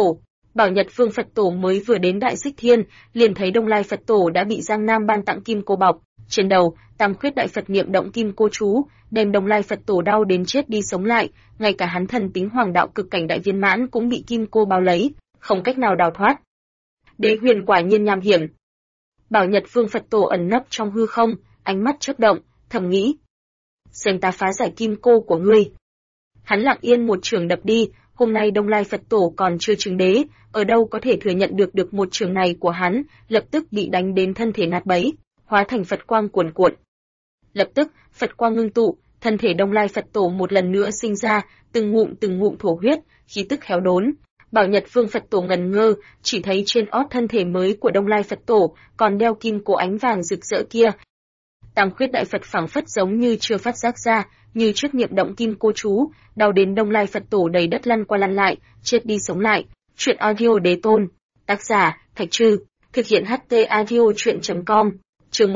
Bảo Nhật Vương Phật Tổ mới vừa đến Đại Xích Thiên, liền thấy Đông Lai Phật Tổ đã bị Giang Nam ban tặng kim cô bọc, trên đầu, Tam Khuyết Đại Phật niệm động kim cô chú, đem Đông Lai Phật Tổ đau đến chết đi sống lại, ngay cả hắn thần tính hoàng đạo cực cảnh đại viên mãn cũng bị kim cô bao lấy, không cách nào đào thoát. Đế huyền quả nhiên nham hiểm. Bảo Nhật Vương Phật Tổ ẩn nấp trong hư không, ánh mắt chớp động, thầm nghĩ: xem ta phá giải kim cô của ngươi. Hắn lặng yên một trường đập đi, hôm nay Đông Lai Phật Tổ còn chưa chứng đế, ở đâu có thể thừa nhận được một trường này của hắn, lập tức bị đánh đến thân thể nát bấy, hóa thành Phật quang cuồn cuộn. Lập tức, Phật quang ngưng tụ, thân thể Đông Lai Phật Tổ một lần nữa sinh ra, từng ngụm thổ huyết, khí tức héo đốn. Bảo Nhật Vương Phật Tổ ngần ngơ, chỉ thấy trên ót thân thể mới của Đông Lai Phật Tổ còn đeo kim cô ánh vàng rực rỡ kia. Tam Khuyết Đại Phật phảng phất giống như chưa phát giác ra, như trước niệm động kim cô chú, đau đến Đông Lai Phật Tổ đầy đất lăn qua lăn lại, chết đi sống lại. Truyện audio Đế Tôn, tác giả Thạch Trư, thực hiện HT audio truyện.com. Chương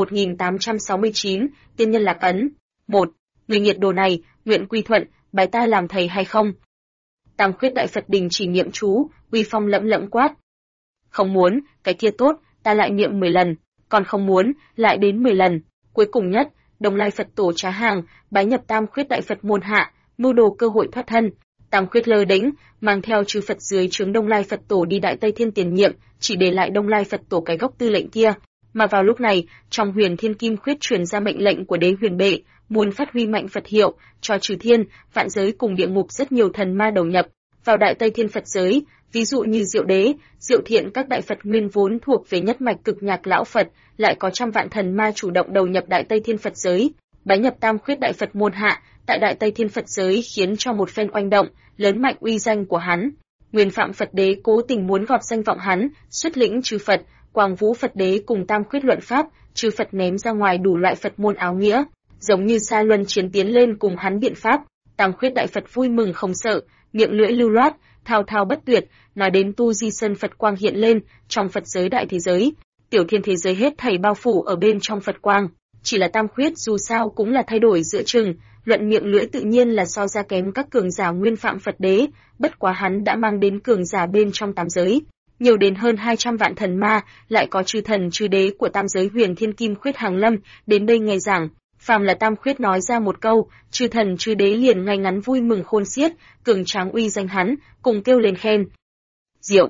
1869, Tiên nhân lạc ấn. 1. Người nhiệt đồ này, nguyện quy thuận, bái ta làm thầy hay không? Tam Khuyết Đại Phật đình chỉ niệm chú, uy phong lẫm lẫm quát. Không muốn, cái kia tốt, ta lại niệm 10 lần, còn không muốn, lại đến 10 lần. Cuối cùng nhất, Đông Lai Phật Tổ trá hàng, bái nhập Tam Khuyết Đại Phật môn hạ, mưu đồ cơ hội thoát thân. Tam Khuyết lơ đễnh, mang theo chư Phật dưới trướng Đông Lai Phật Tổ đi Đại Tây Thiên tiền nhiệm, chỉ để lại Đông Lai Phật Tổ cái gốc tư lệnh kia. Mà vào lúc này, trong Huyền Thiên Kim Khuyết truyền ra mệnh lệnh của Đế Huyền Bệ, muốn phát huy mạnh Phật hiệu, cho trừ thiên, vạn giới cùng địa ngục rất nhiều thần ma đầu nhập vào Đại Tây Thiên Phật giới, ví dụ như Diệu Đế, Diệu Thiện, các đại Phật nguyên vốn thuộc về nhất mạch cực nhạc lão Phật, lại có trăm vạn thần ma chủ động đầu nhập Đại Tây Thiên Phật giới, bái nhập Tam Khuyết Đại Phật môn hạ, tại Đại Tây Thiên Phật giới khiến cho một phen oanh động, lớn mạnh uy danh của hắn. Nguyên Phạm Phật Đế cố tình muốn gọt danh vọng hắn, xuất lĩnh chư Phật, Quang Vũ Phật Đế cùng Tam Khuyết luận pháp, chư Phật ném ra ngoài đủ loại Phật môn áo nghĩa, giống như sa luân chiến tiến lên cùng hắn biện pháp. Tam Khuyết Đại Phật vui mừng không sợ, miệng lưỡi lưu loát, thao thao bất tuyệt, nói đến tu di sơn Phật quang hiện lên, trong Phật giới đại thế giới, tiểu thiên thế giới hết thảy bao phủ ở bên trong Phật quang. Chỉ là Tam Khuyết dù sao cũng là thay đổi giữa chừng, luận miệng lưỡi tự nhiên là so ra kém các cường giả Nguyên Phạm Phật Đế, bất quá hắn đã mang đến cường giả bên trong tam giới, nhiều đến hơn 200 vạn thần ma, lại có chư thần chư đế của tam giới Huyền Thiên Kim Khuyết hàng lâm, đến đây nghe giảng. Phàm là Tam Khuyết nói ra một câu, chư thần chư đế liền ngay ngắn vui mừng khôn xiết, cường tráng uy danh hắn, cùng kêu lên khen. Diệu.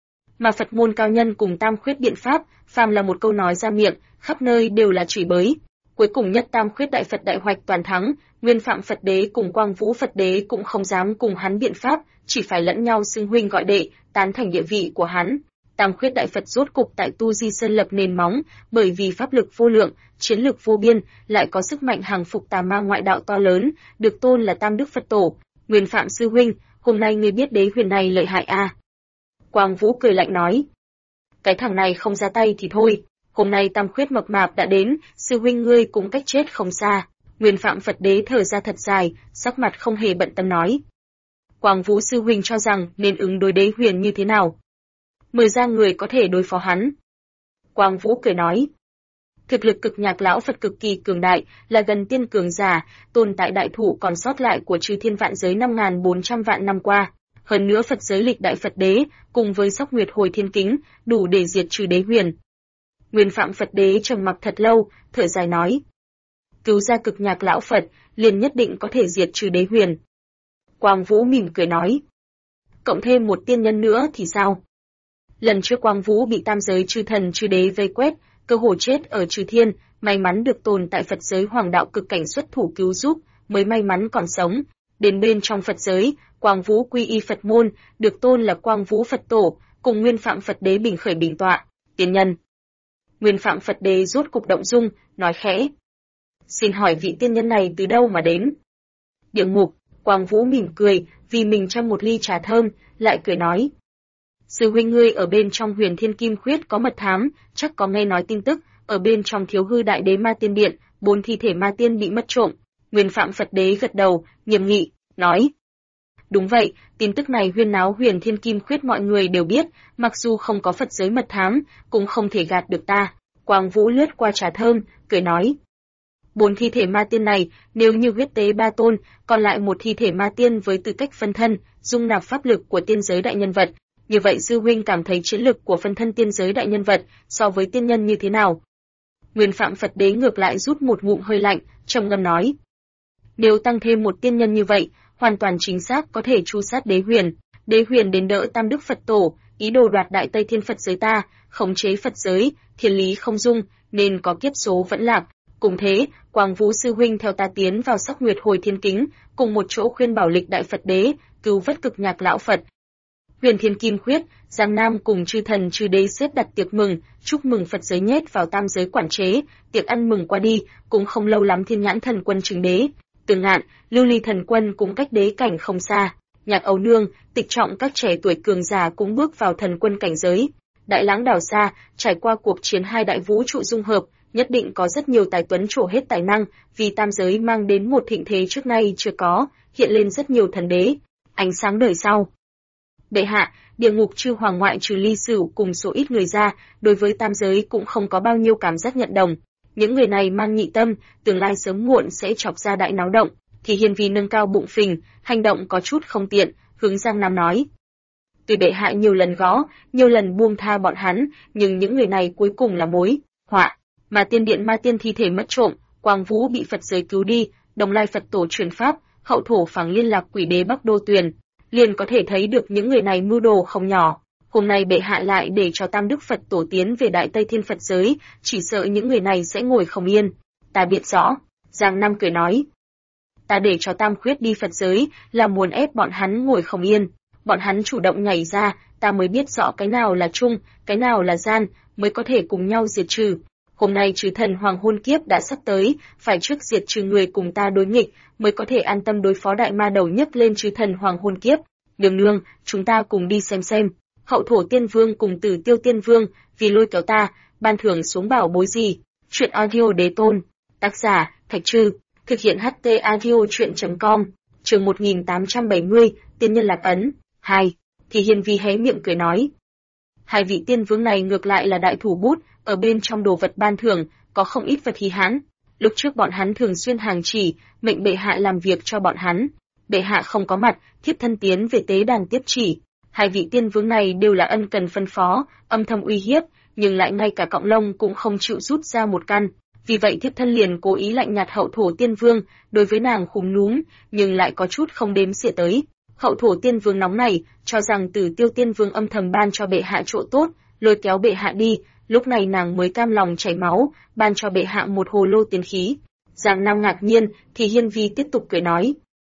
Mà Phật môn cao nhân cùng Tam Khuyết biện pháp, phàm là một câu nói ra miệng, khắp nơi đều là chửi bới. Cuối cùng nhất Tam Khuyết Đại Phật đại hoạch toàn thắng, Nguyên Phạm Phật Đế cùng Quang Vũ Phật Đế cũng không dám cùng hắn biện pháp, chỉ phải lẫn nhau xưng huynh gọi đệ, tán thành địa vị của hắn. Tam Khuyết Đại Phật rốt cục tại Tu Di Sơn lập nền móng, bởi vì pháp lực vô lượng, chiến lực vô biên, lại có sức mạnh hàng phục tà ma ngoại đạo to lớn, được tôn là Tam Đức Phật Tổ. Nguyên Phạm sư huynh, hôm nay ngươi biết Đế Huyền này lợi hại a? Quang Vũ cười lạnh nói. Cái thằng này không ra tay thì thôi, hôm nay Tam Khuyết mập mạp đã đến, sư huynh ngươi cũng cách chết không xa. Nguyên Phạm Phật Đế thở ra thật dài, sắc mặt không hề bận tâm nói. Quang Vũ sư huynh cho rằng nên ứng đối Đế Huyền như thế nào? Mời ra người có thể đối phó hắn. Quang Vũ cười nói. Thực lực cực nhạc lão Phật cực kỳ cường đại, là gần tiên cường giả, tồn tại đại thụ còn sót lại của chư thiên vạn giới 5.400 vạn năm qua. Hơn nữa Phật giới lịch đại Phật Đế, cùng với Sóc Nguyệt Hồi Thiên Kính, đủ để diệt trừ Đế Huyền. Nguyên Phạm Phật Đế trầm mặc thật lâu, thở dài nói. Cứu ra cực nhạc lão Phật, liền nhất định có thể diệt trừ Đế Huyền. Quang Vũ mỉm cười nói. Cộng thêm một tiên nhân nữa thì sao? Lần trước Quang Vũ bị tam giới chư thần chư đế vây quét, cơ hồ chết ở trừ thiên, may mắn được tồn tại Phật giới hoàng đạo cực cảnh xuất thủ cứu giúp, mới may mắn còn sống. Đến bên trong Phật giới, Quang Vũ quy y Phật môn, được tôn là Quang Vũ Phật Tổ, cùng Nguyên Phạm Phật Đế bình khởi bình tọa, tiên nhân. Nguyên Phạm Phật Đế rốt cục động dung, nói khẽ. Xin hỏi vị tiên nhân này từ đâu mà đến? Địa ngục. Quang Vũ mỉm cười, vì mình trong một ly trà thơm, lại cười nói. Sư huynh ngươi ở bên trong Huyền Thiên Kim Khuyết có mật thám, chắc có nghe nói tin tức, ở bên trong Thiếu Hư Đại Đế Ma Tiên Điện, 4 thi thể ma tiên bị mất trộm. Nguyên Phạm Phật Đế gật đầu, nghiêm nghị, nói. Đúng vậy, tin tức này huyên náo Huyền Thiên Kim Khuyết mọi người đều biết, mặc dù không có Phật giới mật thám, cũng không thể gạt được ta. Quang Vũ lướt qua trà thơm, cười nói. 4 thi thể ma tiên này, nếu như huyết tế ba tôn, còn lại một thi thể ma tiên với tư cách phân thân, dung nạp pháp lực của tiên giới đại nhân vật, Như vậy sư huynh cảm thấy chiến lực của phân thân tiên giới đại nhân vật so với tiên nhân như thế nào? Nguyên Phạm Phật Đế ngược lại rút một ngụm hơi lạnh, trầm ngâm nói. Nếu tăng thêm một tiên nhân như vậy, hoàn toàn chính xác có thể tru sát Đế Huyền. Đế Huyền đến đỡ Tam Đức Phật Tổ, ý đồ đoạt Đại Tây Thiên Phật giới ta, khống chế Phật giới, thiên lý không dung, nên có kiếp số vẫn lạc. Cùng thế, Quang Vũ sư huynh theo ta tiến vào Sắc Nguyệt Hồi Thiên Kính, cùng một chỗ khuyên bảo lịch Đại Phật Đế, cứu vớt Cực Nhạc lão Phật. Huyền Thiên Kim Khuyết, Giang Nam cùng chư thần chư đế xếp đặt tiệc mừng, chúc mừng Phật giới nhét vào tam giới quản chế, tiệc ăn mừng qua đi, cũng không lâu lắm Thiên Nhãn Thần Quân chứng đế. Từ Ngạn, Lưu Ly Thần Quân cũng cách đế cảnh không xa, Nhạc Âu Nương, Tịch Trọng các trẻ tuổi cường già cũng bước vào thần quân cảnh giới. Đại Lãng Đảo Xa, trải qua cuộc chiến hai đại vũ trụ dung hợp, nhất định có rất nhiều tài tuấn trổ hết tài năng, vì tam giới mang đến một thịnh thế trước nay chưa có, hiện lên rất nhiều thần đế, ánh sáng đời sau. Bệ hạ, địa ngục chư hoàng ngoại trừ Ly Sửu cùng số ít người ra, đối với tam giới cũng không có bao nhiêu cảm giác nhận đồng. Những người này mang nhị tâm, tương lai sớm muộn sẽ chọc ra đại náo động. Thì Hiên vì nâng cao bụng phình, hành động có chút không tiện, hướng Giang Nam nói. Tuy bệ hạ nhiều lần gõ, nhiều lần buông tha bọn hắn, nhưng những người này cuối cùng là mối họa. Mà tiên điện ma tiên thi thể mất trộm, Quang Vũ bị Phật giới cứu đi, Đồng Lai Phật Tổ truyền pháp, hậu thổ phẳng liên lạc quỷ đế Bắc Đô Tuyền, liền có thể thấy được những người này mưu đồ không nhỏ. Hôm nay bệ hạ lại để cho Tam Đức Phật Tổ tiến về Đại Tây Thiên Phật giới, chỉ sợ những người này sẽ ngồi không yên. Ta biết rõ. Giang Nam cười nói. Ta để cho Tam Khuyết đi Phật giới là muốn ép bọn hắn ngồi không yên. Bọn hắn chủ động nhảy ra, ta mới biết rõ cái nào là trung, cái nào là gian, mới có thể cùng nhau diệt trừ. Hôm nay trừ thần hoàng hôn kiếp đã sắp tới, phải trước diệt trừ người cùng ta đối nghịch, mới có thể an tâm đối phó đại ma đầu nhấc lên trừ thần hoàng hôn kiếp. Nương nương, chúng ta cùng đi xem. Hậu thổ tiên vương cùng Tử Tiêu tiên vương, vì lôi kéo ta, ban thưởng xuống bảo bối gì? Chuyện audio đế tôn. Tác giả, Thạch Trư. Thực hiện HT audio chuyện.com. Chương 1870, tiên nhân lạc ấn. 2. Thì Hiên Vi hé miệng cười nói. Hai vị tiên vương này ngược lại là đại thủ bút, ở bên trong đồ vật ban thưởng, có không ít vật hi hãn. Lúc trước bọn hắn thường xuyên hàng chỉ, mệnh bệ hạ làm việc cho bọn hắn. Bệ hạ không có mặt, thiếp thân tiến về tế đàn tiếp chỉ. Hai vị tiên vương này đều là ân cần phân phó, âm thầm uy hiếp, nhưng lại ngay cả cọng lông cũng không chịu rút ra một căn. Vì vậy thiếp thân liền cố ý lạnh nhạt hậu thổ tiên vương, đối với nàng khúm núm, nhưng lại có chút không đếm xỉa tới. Hậu thổ tiên vương nóng này, cho rằng Tử Tiêu tiên vương âm thầm ban cho bệ hạ chỗ tốt, lôi kéo bệ hạ đi, lúc này nàng mới cam lòng chảy máu, ban cho bệ hạ một hồ lô tiên khí. Giang Nam ngạc nhiên, thì Hiên Vi tiếp tục cười nói.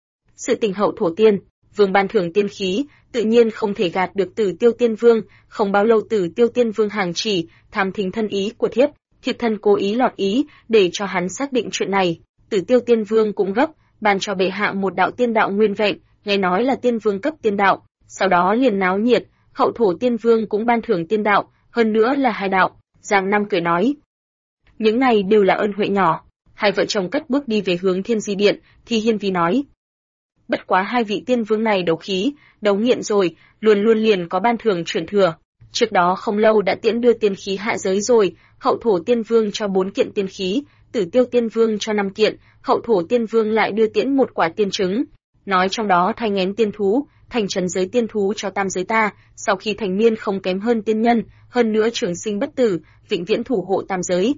Sự tình hậu thổ tiên, vương ban thưởng tiên khí, tự nhiên không thể gạt được Tử Tiêu tiên vương, không bao lâu Tử Tiêu tiên vương hàng chỉ, tham thính thân ý của thiếp thân cố ý lọt ý, để cho hắn xác định chuyện này. Tử Tiêu tiên vương cũng gấp, ban cho bệ hạ một đạo tiên đạo nguyên vẹn, nghe nói là tiên vương cấp tiên đạo, sau đó liền náo nhiệt, hậu thổ tiên vương cũng ban thưởng tiên đạo, hơn nữa là hai đạo. Giang Nam cười nói. Những này đều là ơn huệ nhỏ. Hai vợ chồng cất bước đi về hướng Thiên Di Điện, thì Hiên Vi nói. Bất quá hai vị tiên vương này đấu khí, đấu nghiện rồi, luôn luôn liền có ban thưởng chuyển thừa. Trước đó không lâu đã tiễn đưa tiên khí hạ giới rồi, hậu thổ tiên vương cho 4 kiện tiên khí, Tử Tiêu tiên vương cho 5 kiện, hậu thổ tiên vương lại đưa tiễn một quả tiên trứng. Nói trong đó thanh ngén tiên thú, thành trấn giới tiên thú cho tam giới ta, sau khi thành niên không kém hơn tiên nhân, hơn nữa trường sinh bất tử, vĩnh viễn thủ hộ tam giới.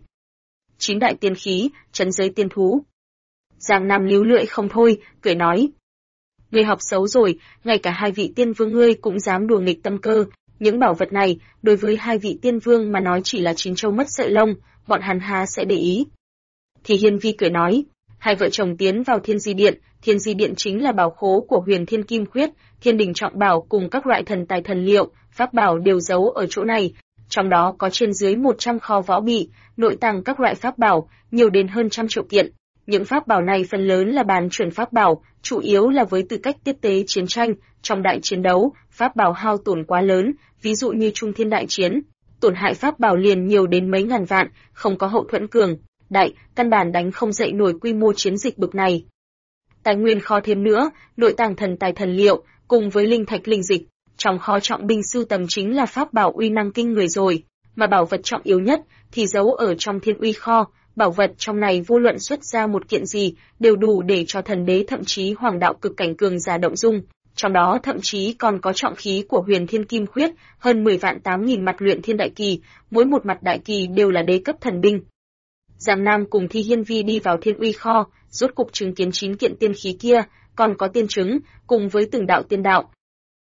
9 đại tiên khí, trấn giới tiên thú. Giang Nam líu lưỡi không thôi, cười nói. Ngươi học xấu rồi, ngay cả hai vị tiên vương ngươi cũng dám đùa nghịch tâm cơ. Những bảo vật này, đối với hai vị tiên vương mà nói chỉ là chín châu mất sợi lông, bọn hắn há sẽ để ý. Thì Hiên Vi cười nói, hai vợ chồng tiến vào Thiên Di Điện, Thiên Di Điện chính là bảo khố của Huyền Thiên Kim Khuyết, Thiên Đình Trọng Bảo cùng các loại thần tài thần liệu, pháp bảo đều giấu ở chỗ này. Trong đó có trên dưới 100 kho võ bị, nội tàng các loại pháp bảo, nhiều đến hơn 100 triệu kiện. Những pháp bảo này phần lớn là bán chuyển pháp bảo, chủ yếu là với tư cách tiếp tế chiến tranh, trong đại chiến đấu, pháp bảo hao tổn quá lớn, ví dụ như Trung Thiên đại chiến, tổn hại pháp bảo liền nhiều đến mấy ngàn vạn, không có hậu thuẫn cường đại, căn bản đánh không dậy nổi quy mô chiến dịch bực này. Tài nguyên kho thêm nữa, nội tàng thần tài thần liệu, cùng với linh thạch linh dịch, trong kho trọng binh sưu tầm chính là pháp bảo uy năng kinh người rồi, mà bảo vật trọng yếu nhất thì giấu ở trong Thiên Uy kho. Bảo vật trong này vô luận xuất ra một kiện gì, đều đủ để cho thần đế thậm chí hoàng đạo cực cảnh cường giả động dung. Trong đó thậm chí còn có trọng khí của Huyền Thiên Kim Khuyết, hơn 10 vạn 8.000 mặt luyện thiên đại kỳ, mỗi một mặt đại kỳ đều là đế cấp thần binh. Giang Nam cùng Thi Hiên Vi đi vào Thiên Uy kho, rốt cục chứng kiến 9 kiện tiên khí kia, còn có tiên trứng, cùng với từng đạo tiên đạo.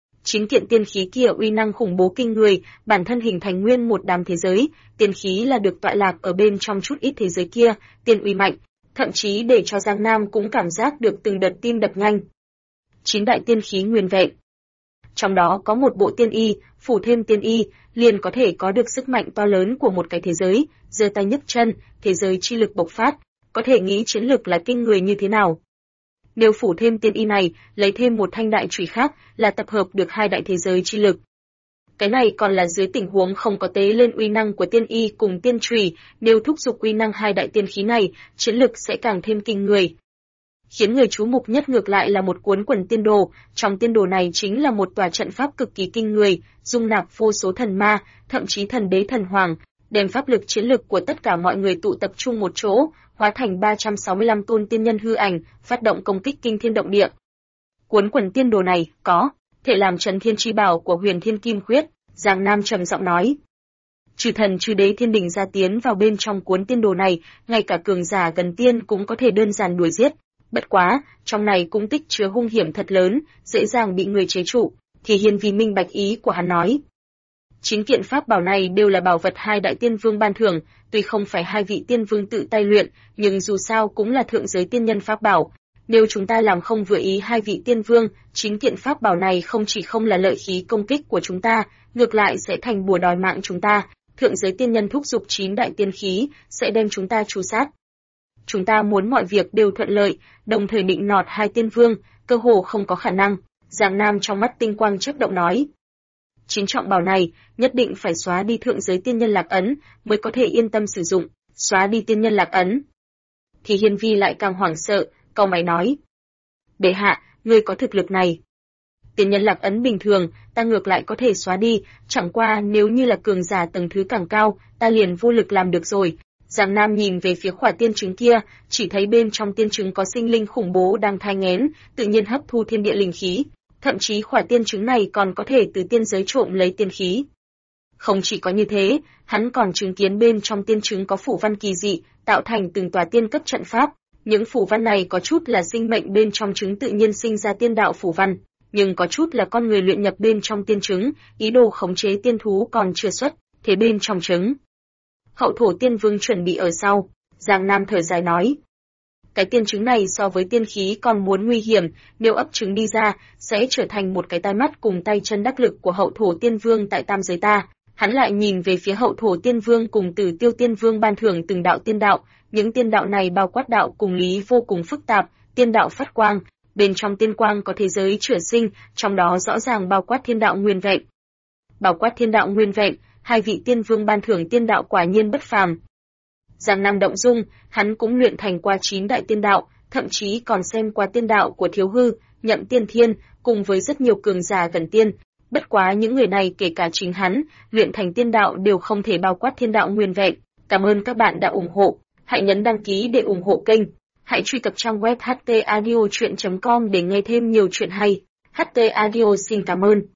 9 kiện tiên khí kia uy năng khủng bố kinh người, bản thân hình thành nguyên một đám thế giới, tiên khí là được tọa lạc ở bên trong chút ít thế giới kia, tiên uy mạnh, thậm chí để cho Giang Nam cũng cảm giác được từng đợt tim đập nhanh. 9 đại tiên khí nguyên vẹn. Trong đó có một bộ tiên y, phủ thêm tiên y, liền có thể có được sức mạnh to lớn của một cái thế giới, giơ tay nhấc chân, thế giới chi lực bộc phát, có thể nghĩ chiến lực là kinh người như thế nào. Nếu phủ thêm tiên y này, lấy thêm một thanh đại chùy khác, là tập hợp được 2 đại thế giới chi lực. Cái này còn là dưới tình huống không có tế lên uy năng của tiên y cùng tiên chùy, nếu thúc giục uy năng 2 đại tiên khí này, chiến lực sẽ càng thêm kinh người. Khiến người chú mục nhất ngược lại là một cuốn quần tiên đồ, trong tiên đồ này chính là một tòa trận pháp cực kỳ kinh người, dung nạp vô số thần ma, thậm chí thần đế thần hoàng, đem pháp lực chiến lực của tất cả mọi người tụ tập trung một chỗ, hóa thành 365 tôn tiên nhân hư ảnh, phát động công kích kinh thiên động địa. Cuốn quần tiên đồ này có thể làm trấn thiên chi bảo của Huyền Thiên Kim Khuyết, Giang Nam trầm giọng nói. Trừ thần trừ đế thiên đình gia tiến vào bên trong cuốn tiên đồ này, ngay cả cường giả gần tiên cũng có thể đơn giản đuổi giết. Bất quá, trong này cũng tích chứa hung hiểm thật lớn, dễ dàng bị người chế trụ, thì Hiên Vi minh bạch ý của hắn nói. 9 kiện pháp bảo này đều là bảo vật 2 đại tiên vương ban thưởng, tuy không phải 2 vị tiên vương tự tay luyện, nhưng dù sao cũng là thượng giới tiên nhân pháp bảo. Nếu chúng ta làm không vừa ý 2 vị tiên vương, 9 kiện pháp bảo này không chỉ không là lợi khí công kích của chúng ta, ngược lại sẽ thành bùa đòi mạng chúng ta. Thượng giới tiên nhân thúc giục 9 đại tiên khí, sẽ đem chúng ta tru sát. Chúng ta muốn mọi việc đều thuận lợi, đồng thời định nọt 2 tiên vương, cơ hồ không có khả năng. Giang Nam trong mắt tinh quang chớp động nói. 9 trọng bảo này, nhất định phải xóa đi thượng giới tiên nhân lạc ấn, mới có thể yên tâm sử dụng, xóa đi tiên nhân lạc ấn. Thì Hiên Vi lại càng hoảng sợ, cau mày nói. Bệ hạ, ngươi có thực lực này. Tiên nhân lạc ấn bình thường, ta ngược lại có thể xóa đi, chẳng qua nếu như là cường giả tầng thứ càng cao, ta liền vô lực làm được rồi. Giang Nam nhìn về phía khỏa tiên trứng kia, chỉ thấy bên trong tiên trứng có sinh linh khủng bố đang thai nghén, tự nhiên hấp thu thiên địa linh khí. Thậm chí khỏa tiên trứng này còn có thể từ tiên giới trộm lấy tiên khí. Không chỉ có như thế, hắn còn chứng kiến bên trong tiên trứng có phủ văn kỳ dị, tạo thành từng tòa tiên cấp trận pháp. Những phủ văn này có chút là sinh mệnh bên trong trứng tự nhiên sinh ra tiên đạo phủ văn, nhưng có chút là con người luyện nhập bên trong tiên trứng, ý đồ khống chế tiên thú còn chưa xuất, thế bên trong trứng. Hậu thổ tiên vương chuẩn bị ở sau, Giang Nam thở dài nói. Cái tiên trứng này so với tiên khí còn muốn nguy hiểm, nếu ấp trứng đi ra, sẽ trở thành một cái tai mắt cùng tay chân đắc lực của hậu thổ tiên vương tại tam giới ta. Hắn lại nhìn về phía hậu thổ tiên vương cùng Tử Tiêu tiên vương ban thưởng từng đạo tiên đạo, những tiên đạo này bao quát đạo cùng lý vô cùng phức tạp, tiên đạo phát quang, bên trong tiên quang có thế giới chữa sinh, trong đó rõ ràng bao quát thiên đạo nguyên vẹn. Bao quát thiên đạo nguyên vẹn, 2 vị tiên vương ban thưởng tiên đạo quả nhiên bất phàm. Giang Nam động dung, hắn cũng luyện thành qua 9 đại tiên đạo, thậm chí còn xem qua tiên đạo của Thiếu Hư, Nhậm Tiên Thiên, cùng với rất nhiều cường giả gần tiên. Bất quá những người này kể cả chính hắn, luyện thành tiên đạo đều không thể bao quát thiên đạo nguyên vẹn. Cảm ơn các bạn đã ủng hộ. Hãy nhấn đăng ký để ủng hộ kênh. Hãy truy cập trang web htaudio.com để nghe thêm nhiều chuyện hay. HT Audio xin cảm ơn.